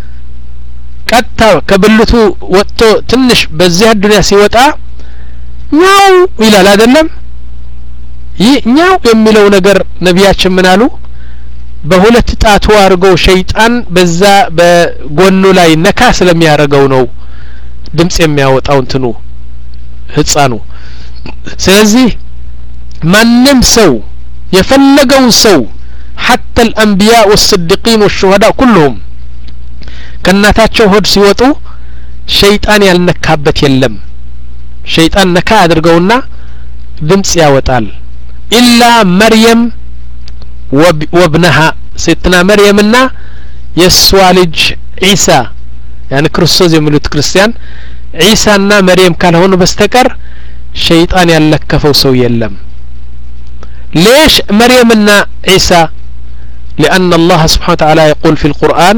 كتا كبلتو وطو تنش بزيه الدنيا سيوتا نياو إلا لا دلم نياو يميلو نقر نبياتش منالو በሁለት ጣቱ አርገው ሸይጣን በዛ በጎኑ ላይ ነካስ ለሚያረገው ነው ድምጽ የሚያወጣው እንትኑ ህፃኑ ስለዚህ ማንንም ሰው የፈለገው ሰው حتى الانبياء والصديقين والشهداء كلهم ከናታቸው ሆድ ሲወጡ ሸይጣን ያልነካበት የለም ሸይጣን ነካ አድርገውና ድምጽ ያወጣል إلا مريم وابنها ستنا مريمنا يسوالج عيسى يعني كريستوس يملوت كريستيان عيسى مريم كان هون بستكر شيطان يلكفو سو يلم ليش مريمنا عيسى لأن الله سبحانه وتعالى يقول في القرآن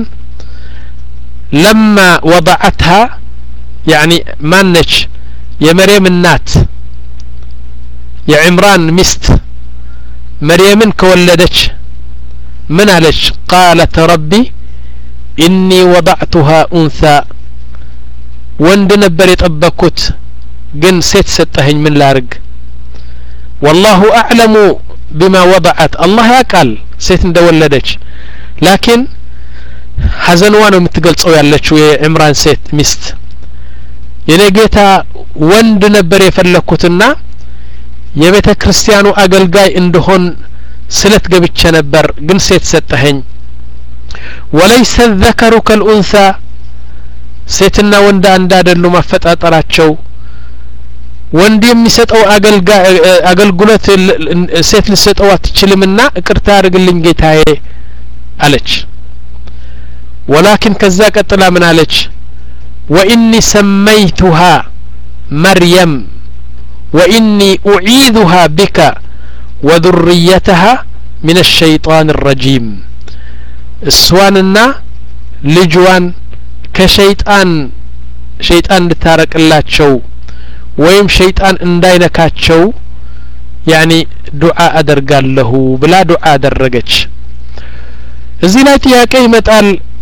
لما وضعتها يعني مانج يا مريم النات يا عمران مست مريم كولدتش من عليش قالت ربي إني وضعتها أنثى وند نبر يطبكوت جن ست ستهن من لارق والله أعلم بما وضعت الله يقال ست ندولدتش لكن حزنوانو متقلصو ያለችው የዕምራን ሴት ሚስት የነጌታ ወንድ ነበር የፈለኩትና የቤተ ክርስቲያኑ አገልጋይ እንደሆን ስለት ገብቼ ነበር ግን ሴት ሰጠኸኝ وليس الذكر كالانثى ሴትና ወንድ አንድ አይደሉም አፈጣጠራቸው ወንድ የሚሰጠው አገልጋይ አገልግሎት ሴት ልሰጠው አትችልምና እቅርታ አድርግልኝ ጌታዬ አለች ولكن كذا قتلا من عليك وإني سميتها مريم وإني أعيذها بك وذريتها من الشيطان الرجيم السواننا لجوان كشيطان شيطان لتارك الله تشو ويم شيطان انداينكات تشو يعني دعاء درقال له بلا دعاء درقش زي لا تياكي متقال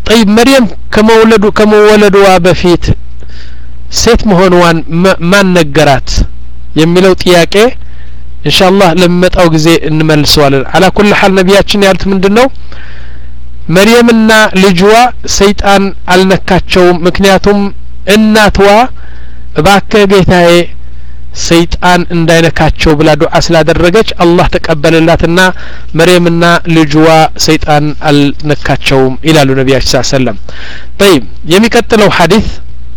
طيب مريم ከመወለዱ ከመወለዷ በፊት ሴት መሆኗን ማን ነገራት የሚለው ጥያቄ ኢንሻአላህ ለመጣው ጊዜ እንመልሰዋለን على كل حال ነብያችን ያሉት ምንድነው መርየምና ልጅዋ ሰይጣን አልነካቸውም ምክንያቱም እናትዋ እባክህ ጌታዬ ሰይጣን እንዳይነካቸው ብላ ዱዓ ስላደረገች አላህ ተቀበለላትና መርየምና ልጅዋ ሰይጣን አልነካቸውም ይላሉ ነብያችን ሰለላሁ ዐለይሂ ወሰለም طيب የሚቀጥለው ሐዲስ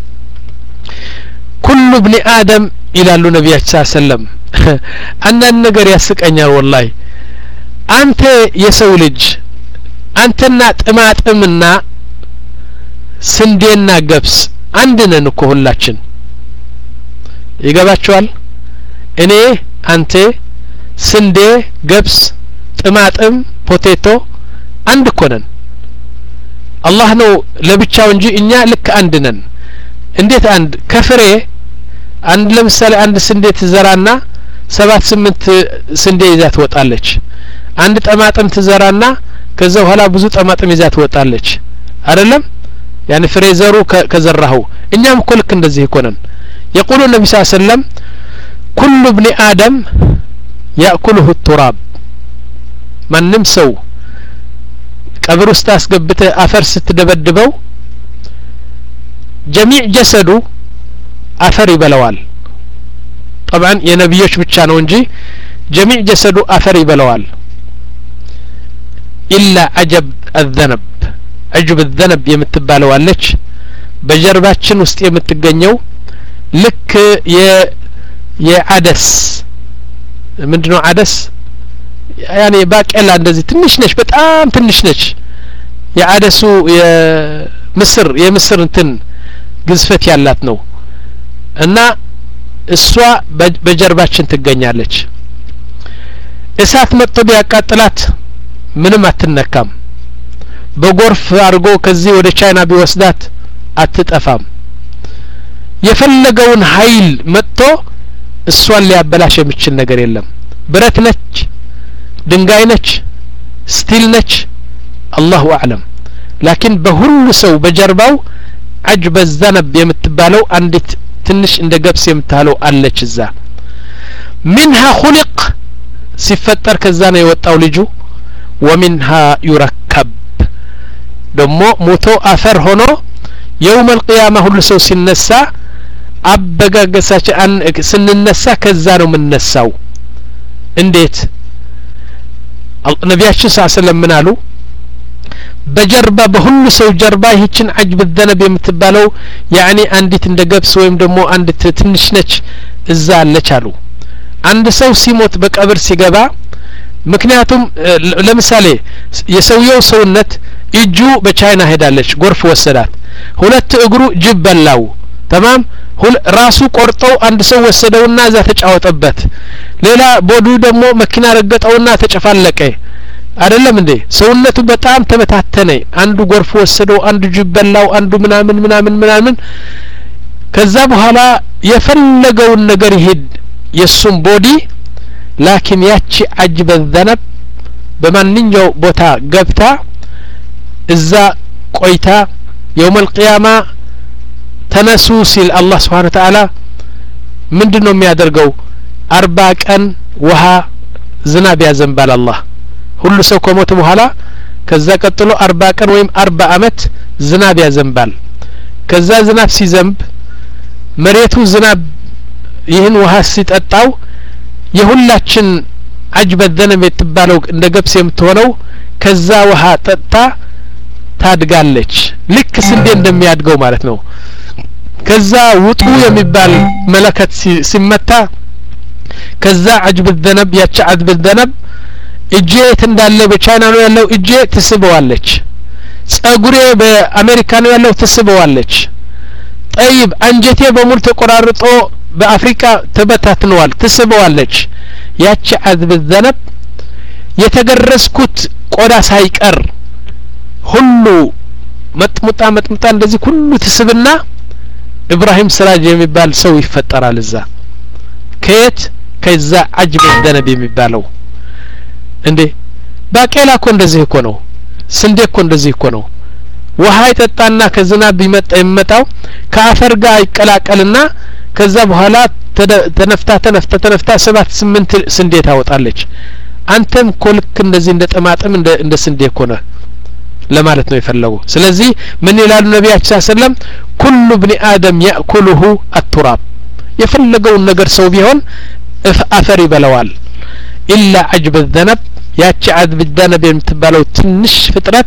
كل ابن آدم ይላሉ ነብያችን ሰለላሁ ዐለይሂ ወሰለም አንዳንድ ነገር ያስቀኛል ወላሂ አንተ የሰው ልጅ አንተና ጥማጥምና ስንዴና ገብስ አንድ ነን እኮ ሁላችን ይገባቸዋል እኔ አንተ ስንዴ ገብስ ጥማጥም ፖቴቶ አንድ እኮ ነን አላህ ነው ለብቻው እንጂ እኛ ልክ አንድ ነን እንዴት አንድ ከፍሬ አንድ ለምሳሌ አንድ ስንዴ ትዘራና ሰባት ስምንት ስንዴ ይዛ ትወጣለች አንድ ጠማጥም ትዘራና ከዛ በኋላ ብዙ ጠማጥም ይዛ ትወጣለች አይደለም يعني ፍሬ ዘሩ ከዘራው እኛም እኮ ልክ እንደዚህ እኮ ነን يقول النبي صلى الله عليه وسلم كل ابن آدم يأكله التراب ማንም ሰው ቀብር ውስጥ አስገብተ አፈር ስትደበድበው جميع جسዱ አፈር ይበላዋል طبعا የነብዮች ብቻ ነው እንጂ جميع جسዱ አፈር ይበላዋል إلا عجب الذنب عجب الذنب የምትባለው አለች በጀርባችን ውስጥ የምትገኘው ልክ የ የአደስ ምንድነው አደስ ያኔ ባቄላ እንደዚህ ትንሽ ነች በጣም ትንሽ ነች የአደሱ የምስር የምስር እንትን ግዝፈት ያላት ነው እና እሷ በጀርባችን ትገኛለች እሳት መጥቶ ቢያቃጥላት ምንም አትነካም በጎርፍ አርጎ ከዚህ ወደ ቻይና ቢወስዳት አትጠፋም የፈለገውን ኃይል መጥቶ እሷን ሊያበላሽ የሚችል ነገር የለም ብረት ነች ድንጋይ ነች ስቲል ነች አላሁ አዕለም ላኪን በሁሉ ሰው በጀርባው عجب الذنب የምትባለው አንዲት ትንሽ እንደ ገብስ የምታለው አለች እዛ منها خلق ሲፈጠር ከዛ ነው የወጣው ልጁ ومنها يركب ደሞ ሞቶ አፈር ሆኖ يوم القيامة ሁሉ ሰው ሲነሳ አበጋገሳችን ስንነሳ ከዛ ነው የምንነሳው እንዴት ነብያችን ሰለላሁ ዐለይሂ ወሰለም ምን አሉ በጀርባ በሁሉ ሰው ጀርባ ይህችን عجب الذنب የምትባለው ያኒ አንዲት እንደ ገብስ ወይም ደግሞ አንድ ትንሽ ነች እዛ አለች አሉ አንድ ሰው ሲሞት በቀብር ሲገባ ምክንያቱም ለምሳሌ የሰውየው ሰውነት እጁ በቻይና ሄዳለች ጎርፍ ወሰዳት ሁለት እግሩ ጅብ በላው تمام ራሱ ቆርጠው አንድ ሰው ወሰደውና እዛ ተጫወተበት ሌላ ቦዱ ደግሞ መኪና ረገጠውና ተጨፋለቀ አይደለም እንዴ ሰውነቱ በጣም ተመታተነ አንዱ ጎርፍ ወሰደው አንዱ ጅብ በላው አንዱ ምናምን ምናምን ምናምን ከዛ በኋላ የፈለገውን ነገር ይሄድ የሱም ቦዲ ላኪን ያቺ عجب الذنب በማንኛው ቦታ ገብታ እዛ ቆይታ يوم القيامة ተነሱ ሲል አላህ Subhanahu Wa Ta'ala ምንድነው የሚያደርገው አርባ ቀን ውሃ ዝናብ ያዘንባል አላህ ሁሉ ሰው ከሞተ በኋላ ከዛ ቀጥሎ አርባ ቀን ወይም አርባ አመት ዝናብ ያዘንባል ከዛ ዝናብ ሲዘንብ መሬቱ ዝናብ ይህን ውሃ ሲጠጣው የሁላችን عجب الذنب የምትባለው እንደ ገብስ የምትሆነው ከዛ ውሃ ጠጣ ታድጋለች ልክ ስንዴ እንደሚያድገው ማለት ነው ከዛ ውጡ የሚባል መለከት ሲመታ ከዛ عجب الذنب ያቺ عجب الذنب እጄት እንዳለ በቻይና ነው ያለው እጄ ትስበዋለች ጸጉሬ በአሜሪካ ነው ያለው ትስበዋለች طيب አንጀቴ በሙሉ ተቆራርጦ በአፍሪካ ተበታትነዋል ትስበዋለች ያቺ عجب الذنب የተገረስኩት ቆዳ ሳይቀር ሁሉ መጥሙጣ መጥሙጣ እንደዚህ ሁሉ ትስብና ኢብራሂም ስራጅ የሚባል ሰው ይፈጠራል እዛ ከየት ከዛ عجب الذنب የሚባለው እንዴ ባቄላ እኮ እንደዚህ እኮ ነው ስንዴ እኮ እንደዚህ እኮ ነው ውሃ ይጠጣና ከዝናብ ቢመጣ ይመጣው ከአፈር ጋር ይቀላቀልና ከዛ በኋላ ተነፍታ ተነፍታ ተነፍታ ሰባት ስምንት ስንዴ ታወጣለች አንተም ኮልክ እንደዚህ እንደ ጠማጥም እንደ እንደ ስንዴ ኮነ ለማለት ነው የፈለጉ ስለዚህ ምን ይላሉ ነብያችን ሰለላሁ ኩሉ ابن آدم يأكله التراب የፈለገው ነገር ሰው ቢሆን አፈር ይበላዋል ኢላ عجب الذنب ያቺ عجب الذنب የምትባለው ትንሽ ፍጥረት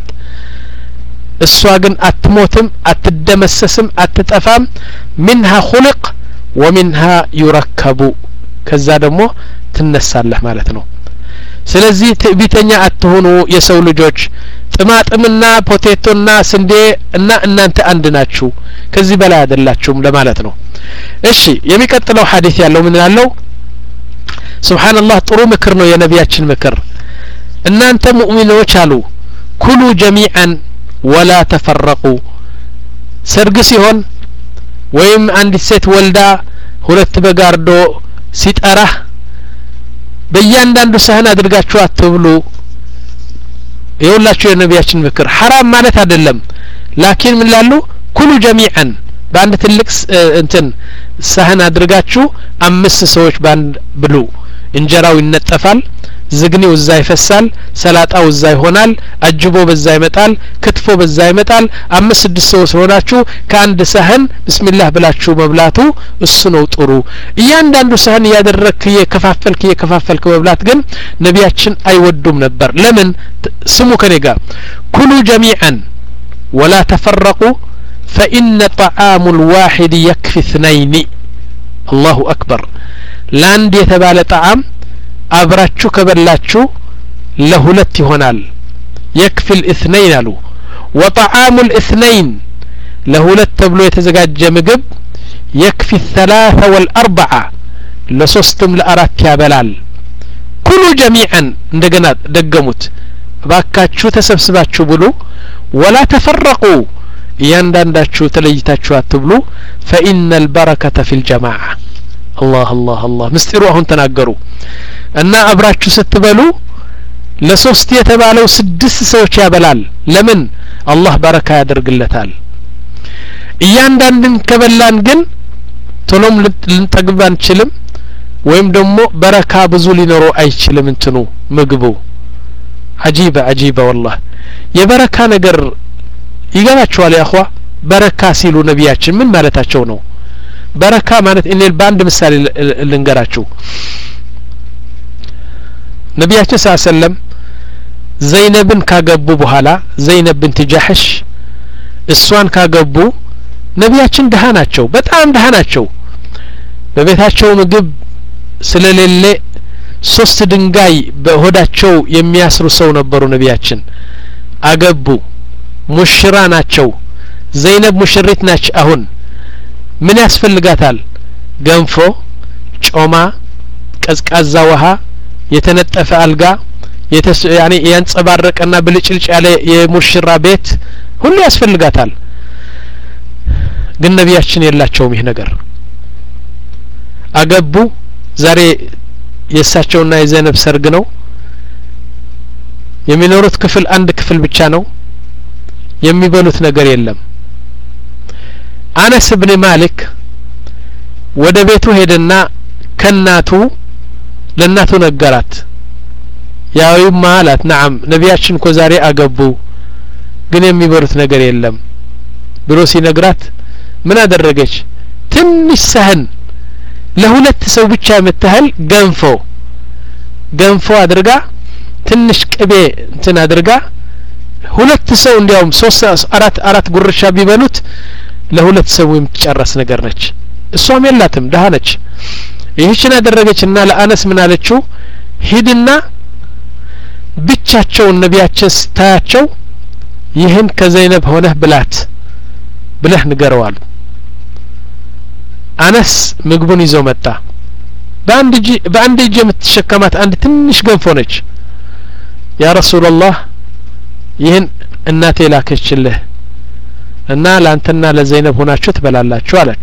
እሷ ግን አትሞትም አትደመሰስም አትጠፋም منها خلق ومنها يركب ከዛ ደግሞ ትነሳለህ ማለት ነው ስለዚህ ትዕቢተኛ አትሆኑ የሰው ልጆች ጥማጥምና ፖቴቶና ስንዴ እና እናንተ አንድ ናችሁ ከዚህ በላይ አይደላችሁም ለማለት ነው እሺ የሚቀጥለው ሐዲስ ያለው ምን ያለው ሱብሃንአላህ ጥሩ ምክር ነው የነቢያችን ምክር እናንተ ሙእሚኖች አሉ ኩሉ ጀሚዓን ወላ ተፈረቁ ሰርግ ሲሆን ወይም አንዲት ሴት ወልዳ ሁለት በጋርዶ ሲጠራህ በእያንዳንዱ ሳህን አድርጋችሁ አትብሉ ይኸውላችሁ የነቢያችን ምክር ሐራም ማለት አይደለም ላኪን ምን ላሉ ኩሉ ጀሚዓን በአንድ ትልቅ እንትን ሳህን አድርጋችሁ አምስት ሰዎች ባንድ ብሉ እንጀራው ይነጠፋል ዝግኒው እዛ ይፈሳል ሰላጣው እዛ ይሆናል አጅቦ በዛ ይመጣል ክትፎ በዛ ይመጣል አምስት ስድስት ሰው ሆናችሁ ከአንድ ሳህን ቢስሚላህ ብላችሁ መብላቱ እሱ ነው ጥሩ እያንዳንዱ ሳህን ያደረክ የከፋፈልክ የከፋፈልክ መብላት ግን ነቢያችን አይወዱም ነበር ለምን ስሙ ከኔጋ ኩሉ ጀሚዓን ولا تفرقوا فإن طعام الواحد يكفي اثنين الله أكبر لاند يتبال طعام አብራችሁ ከበላችሁ ለሁለት ይሆናል يكفي الاثنين አሉ وطعام الاثنين ለሁለት ተብሎ የተዘጋጀ ምግብ يكفي الثلاثة والأربعة ለሶስትም ለአራት ያበላል ኩሉ ጀሚዓን እንደገና ደገሙት ባካችሁ ተሰብስባችሁ ብሉ ولا تفرقوا ያንዳንዳችሁ ተለይታችሁ አትብሉ فإن البركة في الجماعة الله الله الله ምስጢሩ አሁን ተናገሩ እና አብራችሁ ስትበሉ ለሶስት የተባለው ስድስት ሰዎች ያበላል ለምን አላህ በረካ ያደርግለታል እያንዳንድን ከበላን ግን ቶሎም ልንጠግብ አንችልም ወይም ደግሞ በረካ ብዙ ሊኖረው አይችልም እንትኑ ምግቡ عجيبة عجيبة والله የበረካ ነገር ይገባችኋል ያ اخوا በረካ ሲሉ ነቢያችን ምን ማለታቸው ነው በረካ ማለት እኔ ባንድ ምሳሌ ልንገራችሁ ነቢያችን ሰለላሁ ዐለይሂ ወሰለም ዘይነብን ካገቡ በኋላ ዘይነብ binti ጃህሽ እሷን ካገቡ ነቢያችን ደሃ ናቸው በጣም ደሃ ናቸው በቤታቸው ምግብ ስለሌለ ሶስት ድንጋይ በሆዳቸው የሚያስሩ ሰው ነበሩ ነቢያችን አገቡ ሙሽራ ናቸው ዘይነብ ሙሽሪት ናች አሁን ምን ያስፈልጋታል ገንፎ ጮማ ቀዝቃዛ ውሃ የተነጠፈ አልጋ ያኔ ያንጸባረቀና ብልጭልጭ ያለ የሙሽራ ቤት ሁሉ ያስፈልጋታል ግን ነቢያችን የላቸውም ይሄ ነገር አገቡ ዛሬ የሳቸውና የዘይነብ ሰርግ ነው የሚኖሩት ክፍል አንድ ክፍል ብቻ ነው የሚበሉት ነገር የለም አነስ ኢብኑ ማሊክ ወደ ቤቱ ሄደና ከናቱ ለናቱ ነገራት ያው ማለት نعم ነቢያችን እኮ ዛሬ አገቡ ግን የሚበሉት ነገር የለም ብሎ ሲነግራት ምን አደረገች ትንሽ ሳህን ለሁለት ሰው ብቻ የምታህል ገንፎ ገንፎ አድርጋ ትንሽ ቅቤ እንትን አድርጋ ሁለት ሰው እንዲያውም ሶስት አራት አራት ጉርሻ ቢበሉት ለሁለት ሰው የምትጨርስ ነገር ነች እሷም የላትም ደሃ ነች ይህችን አደረገችና ለአነስ ምን አለችው ሂድና ብቻቸው ነቢያችን ስታያቸው ይህን ከዘይነብ ሆነህ ብላት ብለህ ንገረዋል አነስ ምግቡን ይዞ መጣ በአንድ እጅ በአንድ እጅ የምትሸከማት አንድ ትንሽ ገንፎ ነች ያ ረሱላህ ይህን እናቴ ላከችልህ እና ላንተና ለዘይነብ ሆናችሁ ትበላላችሁ አለች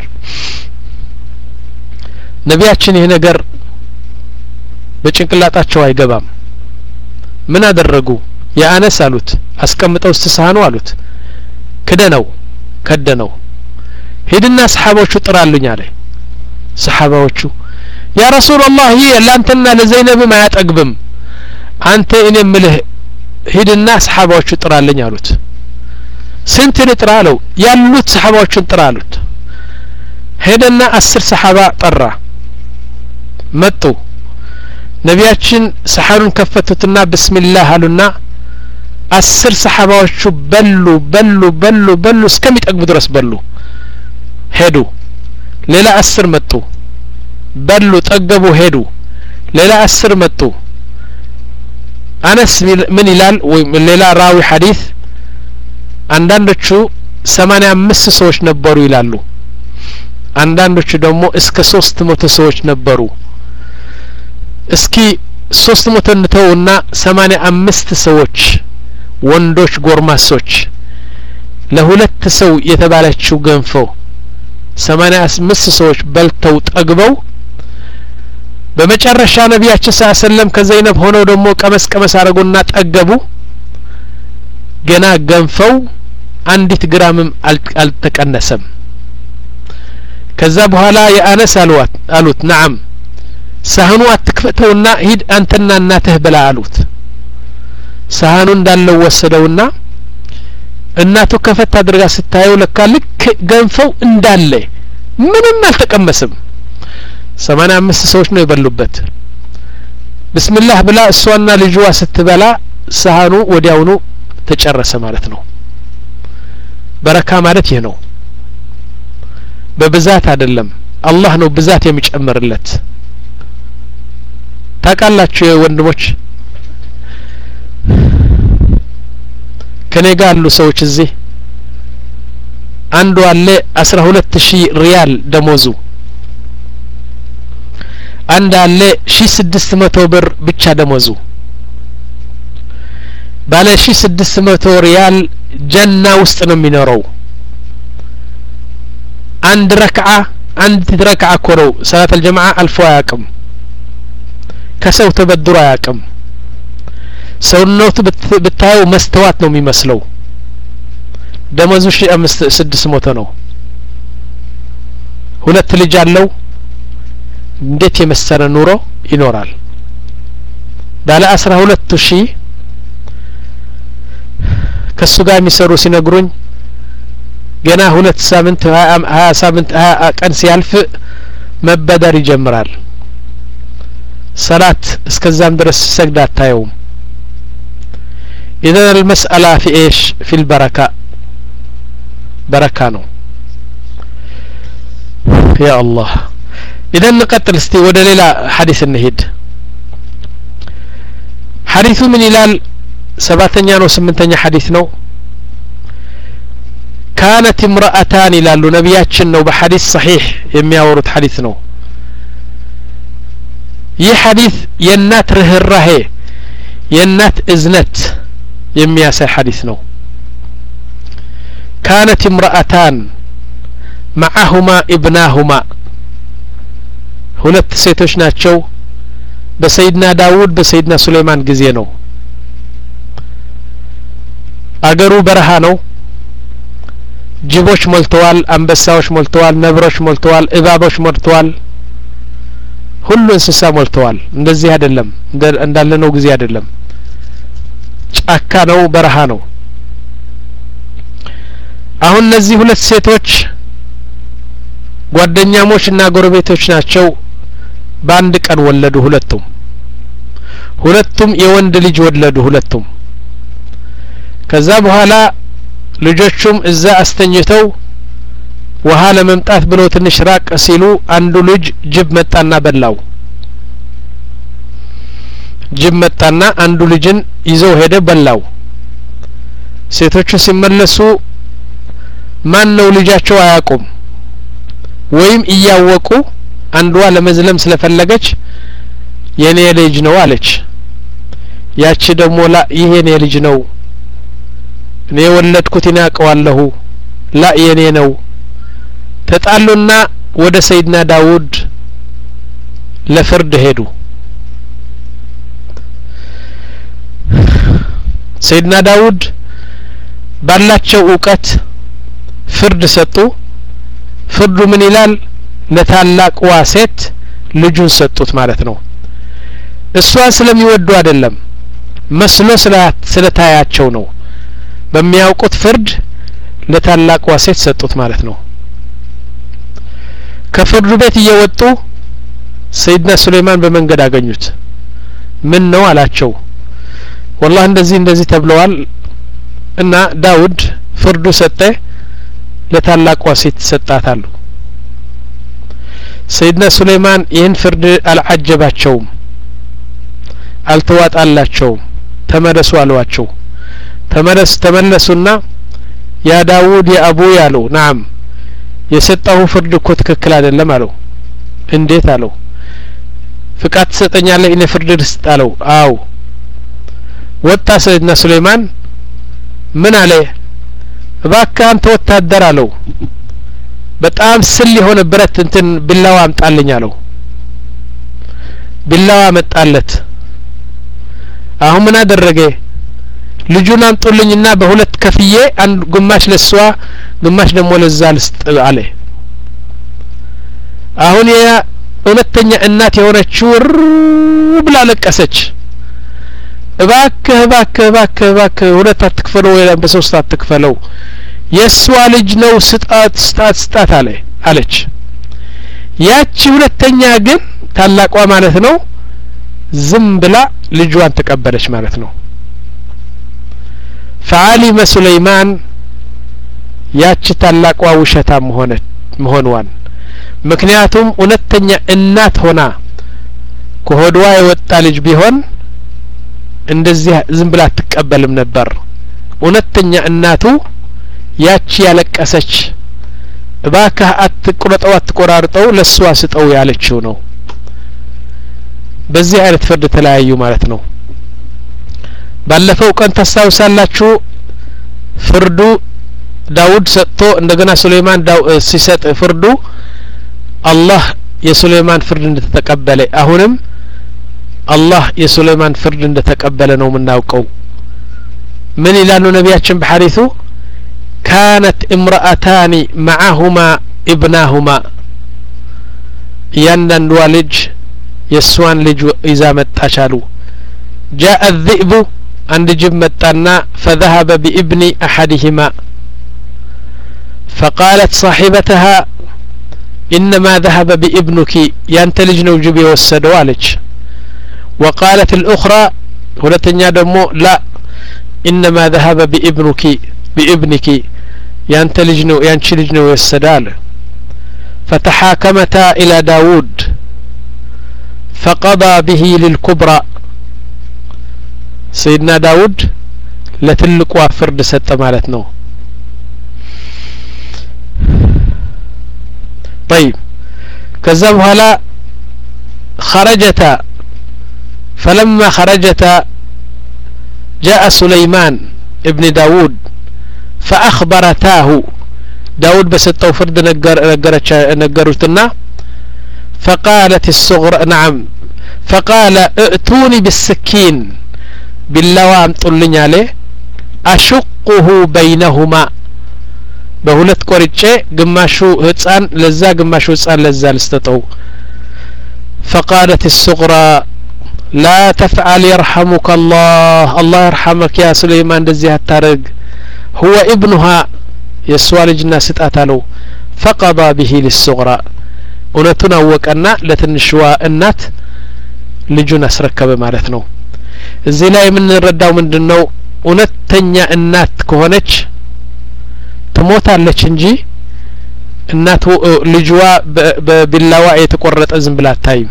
ነቢያችን ይሄ ነገር በጭንቅላታቸው አይገባም ምን አደረጉ ያ አነስ አሉት አስቀምጠው ስተሳኑ አሉት كدنو كدنو هيدنا صحابوቹ ጥራልኝ አለ صحابوቹ يا رسول الله هي لانتنا لزينب ما ያጠግብም አንተ እኔ ምልህ ሄድና صحابوቹ ጥራልኝ አሉት ስንት ልጥራለው ያሉት صحابوቹን ጥራሉት ሄደና አስር صحابا ጠራ መጡ ነቢያችን ሰሐኑን ከፈቱትና بسمላህ አሉና አስር صحاباዎቹ በሉ በሉ በሉ በሉ እስከሚጠግቡ ድረስ በሉ ሄዱ ሌላ አስር መጡ በሉ ጠገቡ ሄዱ ሌላ አስር መጡ አነስ ምን ይላል ወይ ሌላ ራዊ ሐዲስ አንዳንዶቹ ሰማንያ አምስት ሰዎች ነበሩ ይላሉ አንዳንዶቹ ደግሞ እስከ ሶስት መቶ ሰዎች ነበሩ እስኪ ሶስት መቶ እንተውና ሰማንያ አምስት ሰዎች ወንዶች ጎርማሶች ለሁለት ሰው የተባለችው ገንፎ ሰማንያ አምስት ሰዎች በልተው ጠግበው በመጨረሻ ነብያችን ሰለላሁ ዐለይሂ ወሰለም ከዘይነብ ሆነው ደግሞ ቀመስ ቀመስ አረጉና ጠገቡ ገና ገንፈው አንዲት ግራምም አልተቀነሰም ከዛ በኋላ የአነስ አሉት አሉት نعم ሳህኑ አትክፈተውና ሂድ አንተና እናትህ ብላ አሉት ሳህኑ እንዳለው ወሰደውና እናቱ ከፈታ አድርጋ ስታየው ለካ ልክ ገንፈው እንዳለ ምንም አልተቀመሰም ሰማንያ አምስት ሰዎች ነው የበሉበት بسمላህ ብላ እሷና ልጅዋ ስትበላ ሳህኑ ወዲያውኑ ተጨረሰ ማለት ነው በረካ ማለት ይሄ ነው በብዛት አይደለም አላህ ነው ብዛት የሚጨምርለት ታቃላችሁ ወንድሞች ከኔ ጋር ያሉ ሰዎች እዚህ አንዱ አለ አስራ ሁለት ሺህ ሪያል ደሞዙ አንድ አለ አንድ ሺህ ስድስት መቶ ብር ብቻ ደሞዙ ባለ አንድ ሺህ ስድስት መቶ ሪያል ጀና ውስጥ ነው የሚኖረው አንድ ረክዓ አንድ ረክዓ ኮረው ሰላት الجماعه አልፎ አያቅም ከሰው ተበድሮ አያቅም ሰውነቱ ብታየው መስተዋት ነው የሚመስለው ደሞዙ ሺህ ስድስት መቶ ነው ሁለት ልጅ አለው እንዴት የመሰለ ኑሮ ይኖራል ባለ አስራ ሁለት ሺህ ከሱ ጋር የሚሰሩ ሲነግሩኝ ገና ሁለት ሳምንት ሀያ ሳምንት ቀን ሲያልፍ መበደር ይጀምራል ሰላት እስከዛም ድረስ ሰግዳ አታየውም إذا المسألة في إيش في البركة بركة نو يا الله إذا نقتل استي ودليل حديث النهيد حديث من إلال سباتنيا نو سمنتنيا حديث نو كانت امرأتان إلال نبياتشن نو بحديث صحيح يمياورد حديث نو يه حديث ينات رهره ينات إزنت የሚያሳይ ሐዲስ ነው كانت امرأتان معهما ابناهما ሁለት ሴቶች ናቸው በሰይድና ዳውድ በሰይድና ሱሌማን ጊዜ ነው አገሩ በረሃ ነው ጅቦች ሞልተዋል አንበሳዎች ሞልተዋል ነብሮች ሞልተዋል እባቦች ሞልተዋል ሁሉ እንስሳ ሞልተዋል እንደዚህ አይደለም እንዳለ ነው ጊዜ አይደለም ጫካ ነው በረሃ ነው አሁን እነዚህ ሁለት ሴቶች ጓደኛሞችና ጎረቤቶች ናቸው በአንድ ቀን ወለዱ ሁለቱም ሁለቱም የወንድ ልጅ ወለዱ ሁለቱም ከዛ በኋላ ልጆቹም እዛ አስተኝተው ውሃ ለመምጣት ብለው ትንሽ ራቅ ሲሉ አንዱ ልጅ ጅብ መጣና በላው ጅብ መጣና አንዱ ልጅን ይዘው ሄደ በላው ሴቶቹ ሲመለሱ ማን ነው ልጃቸው አያውቁም ወይም እያወቁ አንዷ ለመዝለም ስለፈለገች የኔ ልጅ ነው አለች ያቺ ደግሞ ላ ይሄ የኔ ልጅ ነው እኔ ወለድኩት እናቀዋለሁ ላ የኔ ነው ተጣሉና ወደ ሰይድና ዳውድ ለፍርድ ሄዱ ሰይድና ዳውድ ባላቸው ዕውቀት ፍርድ ሰጡ ፍርዱ ምን ይላል ለታላቅዋ ሴት ልጁን ሰጡት ማለት ነው እሷን ስለሚወዱ አይደለም መስሎ ስለታያቸው ነው በሚያውቁት ፍርድ ለታላቅዋ ሴት ሰጡት ማለት ነው ከፍርዱ ቤት እየወጡ ሰይድና ሱሌማን በመንገድ አገኙት ምን ነው አላቸው والله እንደዚህ እንደዚህ ተብለዋል እና ዳውድ ፍርዱ ሰጠ ለታላቅዋ ሴት ሰጣታሉ ሰይድና ሱሌማን ይህን ፍርድ አልዓጀባቸውም አልተዋጣላቸውም ተመለሱ አሏቸው ተመለስ ተመለሱና ያ ዳውድ ያ አቡ ያለው نعم የሰጣው ፍርድ እኮ ትክክል አይደለም አለው እንዴት አለው ፍቃድ ሰጠኛለህ እኔ ፍርድ ልስጣለው አው ወጣ ሰይድና ሱሌማን ምን አለ እባክህ አንተ ወታደር አለው በጣም ስል የሆነ ብረት እንትን ቢላዋ አምጣልኝ አለው ቢላዋ መጣለት አሁን ምን አደረገ ልጁን አምጡልኝና በሁለት ከፍዬ አንድ ግማሽ ለሷ ግማሽ ደግሞ ለዛ ልስጥ አለ አሁን ያ እውነተኛ እናት የሆነችው ብላ ለቀሰች እባክህ እባክህ እባክህ እባክህ ሁለት አትክፈለው ወይ በሶስት አትክፈለው የሷ ልጅ ነው ስጣት ስጣት ስጣት አለ አለች ያቺ ሁለተኛ ግን ታላቋ ማለት ነው ዝም ብላ ልጇን ተቀበለች ማለት ነው فعلم سليمان ያቺ ታላቋ ውሸታም ሆነ መሆኗን ምክንያቱም እውነተኛ እናት ሆና ከሆድዋ የወጣ ልጅ ቢሆን እንደዚህ ዝም ብላ አትቀበልም ነበር እውነተኛ እናቱ ያቺ ያለቀሰች እባክህ አትቆረጠው አትቆራርጠው ለሷ ስጠው ያለችው ነው በዚህ አይነት ፍርድ ተለያዩ ማለት ነው ባለፈው ቀን ታስታውሳላችሁ ፍርዱ ዳውድ ሰጥቶ እንደገና ሱሌማን ሲሰጥ ፍርዱ አላህ የሱሌማን ፍርድ እንደተቀበለ አሁንም አላህ የሱሌማን ፍርድ እንደተቀበለ ነው ምናውቀው ምን ይላሉ ነቢያችን በሐዲሱ كانت امرأتان معهما ابناهما ያንዳንዱ ልጅ የሷን ልጅ ይዛ መጣቻሉ جاء الذئب عند جب متانا فذهب بابن احدهما فقالت صاحبتها انما ذهب بابنك يانت لج ነው ጅብ የወሰደው አለች وقالت الاخرى ሁለተኛ ደግሞ لا انما ذهب بابنك بابنك يانت لج ነው ያንቺ ልጅ ነው የወሰዳል فتحاكمتا الى داود فقضى به للكبرى سيدنا داود لتلقوا فرد سط معناتنو طيب كذا بኋላ خرجتا فلما خرجتا جاء سليمان ابن داود فأخبرتاه داود بسطوا فرد نجر نجرچ نجروتنا فقالت الصغرى نعم فقال ائتوني بالسكين بالله امطلኝ አለ اشقه بينهما በሁለት ቆርጬ ግማሹ ህፃን ለዛ ግማሹ ህፃን ለዛ ልስተጠው فقالت الصغرى لا تفعل يرحمك الله الله يرحمك يا سليمان እንደዚህ አታረግ هو ابنها የሷልጅና ስጣታለው فقضى به للصغرى እውነቱን አወቀና ለትንሽዋ እናት ልጁን አስረከበ ማለት ነው እዚህ ላይ የምንረዳው ምንድነው እውነተኛ እናት ከሆነች ትሞታለች እንጂ እናቱ ልጅዋ በቢላዋ የተቆረጠ ዝም ብላ አታይም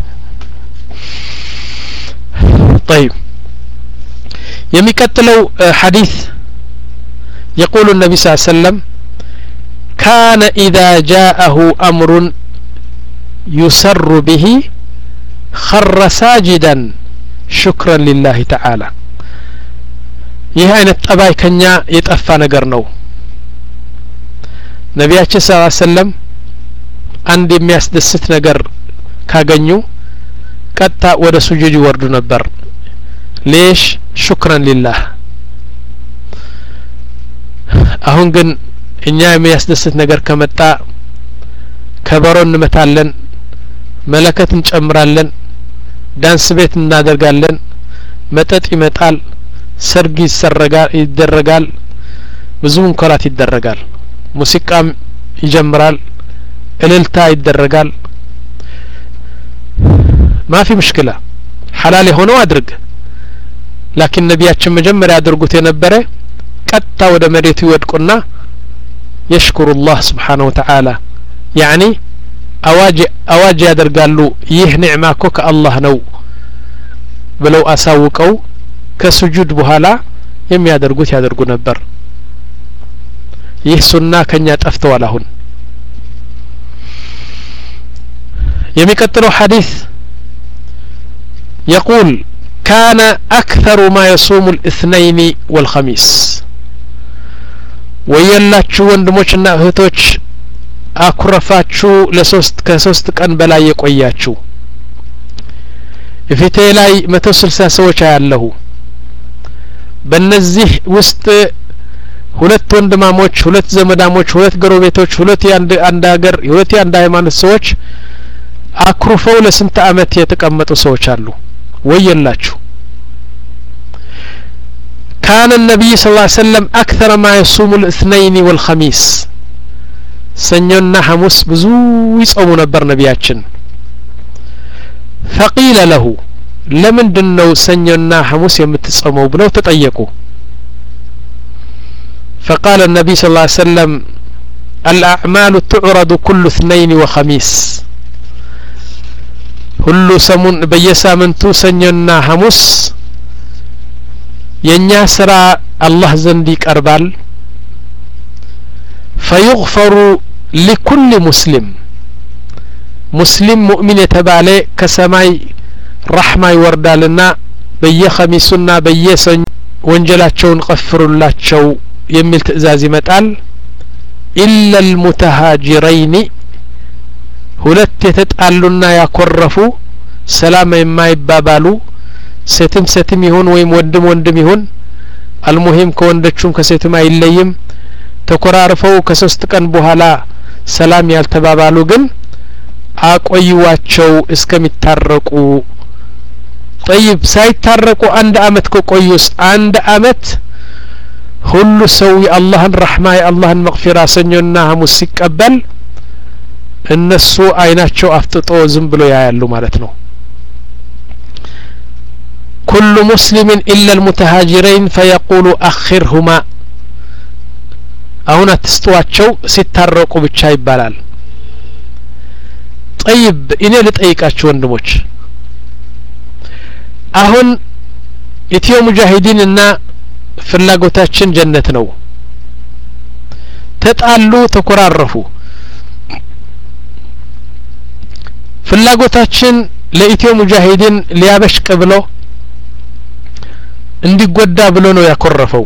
طيب የሚቀጥለው ሐዲስ يقول النبي صلى الله عليه وسلم كان إذا جاءه أمر يسر به خر ساجدا شكرا لله تعالى ይህ አይነት ጠባይ ከኛ የጠፋ ነገር ነው ነቢያችን ሰለላሁ ዐለይሂ ወሰለም አንድ የሚያስደስት ነገር ካገኙ ቀጣ ወደ ሱጁድ ይወርዱ ነበር ليش شكرا لله አሁን ግን እኛ የሚያስደስት ነገር ከመጣ ከበሮ እንመታለን መለከት እንጨምራለን ዳንስ ቤት እናደርጋለን መጠጥ ይመጣል ሰርግ ይሰረጋል ይደረጋል ብዙ እንኮራት ይደረጋል ሙዚቃም ይጀምራል እልልታ ይደረጋል ማፊ مشكلة حلال የሆነው አድርግ لكن ነብያችን መጀመሪያ አድርጉት የነበረ ቀጥታ ወደ መሬቱ ይወድቁና يشكر الله سبحانه وتعالى يعني አዋጅ አዋጅ ያደርጋሉ ይህ ኒዕማ እኮ ከአላህ ነው ብለው አሳውቀው ከሱጁድ በኋላ የሚያደርጉት ያደርጉ ነበር ይህ ሱና ከኛ ጠፍተዋል አሁን የሚቀጥለው ሐዲስ يقول كان أكثر ما يصوم الاثنين والخميس ويلاچو ወንድሞችና እህቶች አኩረፋችሁ ለሶስት ከሶስት ቀን በላይ የቆያችሁ እፊቴ ላይ መቶ ስልሳ ሰዎች አያለሁ በእነዚህ ውስጥ ሁለት ወንድማሞች ሁለት ዘመዳሞች ሁለት ጎረቤቶች ሁለት የአንድ አንድ ሀገር ሁለት የአንድ ሃይማኖት ሰዎች አኩርፈው ለስንት አመት የተቀመጡ ሰዎች አሉ ወየላችሁ كان النبي صلى الله عليه وسلم أكثر ما يصوم الاثنين والخميس سنينا حموس بزو يصوم نبر نبياتشن فقيل له لمن دنو سنينا حموس يمتصوموا بلو تطيقوا فقال النبي صلى الله عليه وسلم الأعمال تعرض كل اثنين وخميس كل سمون بيسامنتو سنينا حموس ينيا سرا الله زنديك أربال فيغفر لكل مسلم مسلم مؤمن يتبالي كسماي رحمة يوردالنا بي خميسنا بي سن وانجلاتشون غفر الله تشو يميل تأزازي متال إلا المتهاجرين ሁለት የተጣሉና ያኮረፉ ሰላም የማይባባሉ ሴትም ሴትም ይሁን ወይም ወንድም ወንድም ይሁን አልሙሂም ከወንዶቹም ከሴትም አይለይም ተኮራርፈው ከሶስት ቀን በኋላ ሰላም ያልተባባሉ ግን አቆዩዋቸው እስከሚታረቁ طيب ሳይታረቁ አንድ አመት ከቆዩስ አንድ አመት ሁሉ ሰው የአላህን ረህማ የአላህን መግፊራ ሰኞና ሐሙስ ሲቀበል እነሱ አይናቸው አፍጥጦ ዝም ብሎ ያያሉ ማለት ነው كل مسلم إلا المتهاجرين فيقول أخرهما አሁን አትስተዋቸው ሲታረቁ ብቻ ይባላል طيب እኔ ልጠይቃችሁ ወንድሞች አሁን ኢትዮ ሙጃሂዲን እና ፍላጎታችን ጀነት ነው ተጣሉ ተኮራረፉ ፍላጎታችን ለኢትዮ ሙጃሂዲን ሊያበሽቅ ብሎ እንዲጎዳ ብሎ ነው ያኮረፈው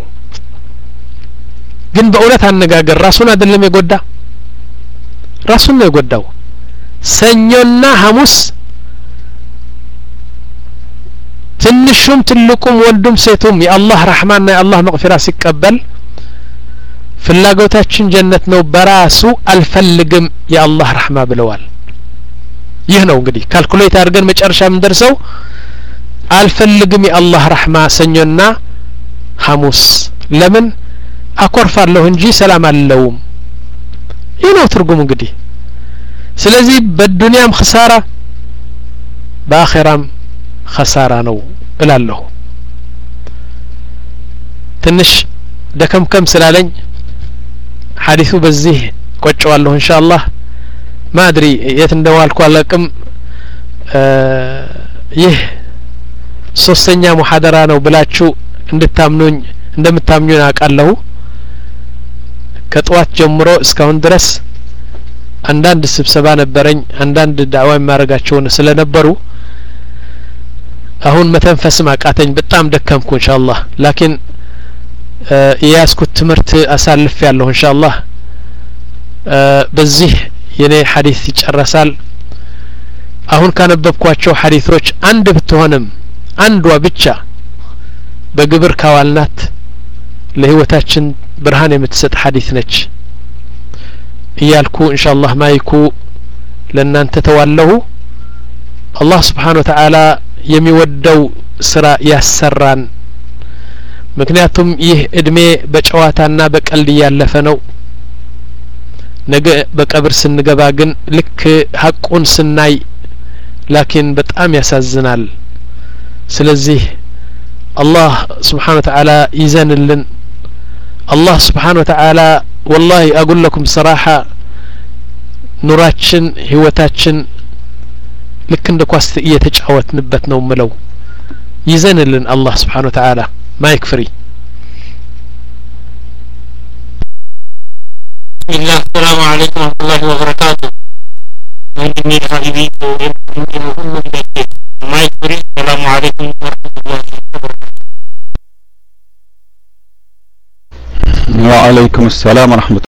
ግን በእውነት አነጋገር ራሱን አይደለም የጎዳ ራሱን ነው የጎዳው ሰኞና ሐሙስ ትንሹም ትልቁም ወንድም ሴቱም የአላህ ረህማና የአላህ መግፊራ ሲቀበል ፍላጎታችን ጀነት ነው በራሱ አልፈልግም የአላህ ረህማ ብለዋል ይህ ነው እንግዲህ ካልኩሌት አድርገን መጨረሻ ምን ደርሰው አልፈልግም የአላህ ረህማ ሰኞና ሐሙስ ለምን አኮርፋለሁ እንጂ ሰላም አለውም ይህ ነው ትርጉሙ እንግዲህ ስለዚህ በዱንያም خسارة በአኺራም خسارة ነው እላለሁ ትንሽ ደከምከም ስላለኝ ሐዲሱ በዚህ ቆጨዋለሁ ኢንሻአላህ ማድሪ የት እንደዋልኩ አላቅም ይህ ሶስተኛ ሙሐደራ ነው ብላችሁ እንድታምኑኝ እንደምታምኑኝ አውቃለሁ ከጧት ጀምሮ እስካሁን ድረስ አንዳንድ ስብሰባ ነበረኝ አንዳንድ ዳዕዋ ማረጋቸው ስለነበሩ አሁን መተንፈስ ማቃተኝ በጣም ደከምኩ ኢንሻአላህ ላኪን የያዝኩት ትምህርት አሳልፍ ያለሁ ኢንሻአላህ በዚህ የኔ ሐዲስ ይጨረሳል አሁን ካነበብኳቸው ሐዲሶች አንድ ብትሆንም አንዷ ብቻ በግብር ካዋልናት ለህይወታችን ብርሃን የምትሰጥ ሐዲስ ነች እያልኩ ኢንሻአላህ ማይኩ ለእናንተ ተዋለሁ። አላህ Subhanahu Wa Ta'ala የሚወደው ስራ ያሰራን። ምክንያቱም ይህ እድሜ በጨዋታና በቀልድ ያለፈ ነው። ነገ በቀብር ስንገባ ግን ልክ ሐቁን ስናይ ላኪን በጣም ያሳዝናል። ስለዚህ አላህ Subhanahu Wa Ta'ala ይዘንልን። አላህ Subhanahu Wa Ta'ala والله اقول لكم صراحه ኑራችን ህይወታችን ልክ እንደ ኳስ እየተጫወትንበት ነው ምለው። ይዘንልን አላህ Subhanahu Wa Ta'ala ማይክ ፍሪ الله. السلام عليكم ورحمة الله وبركاته. وإني حبيبي وإني محمد بكير مايك فري. السلام عليكم ورحمة الله وبركاته. وعليكم السلام ورحمة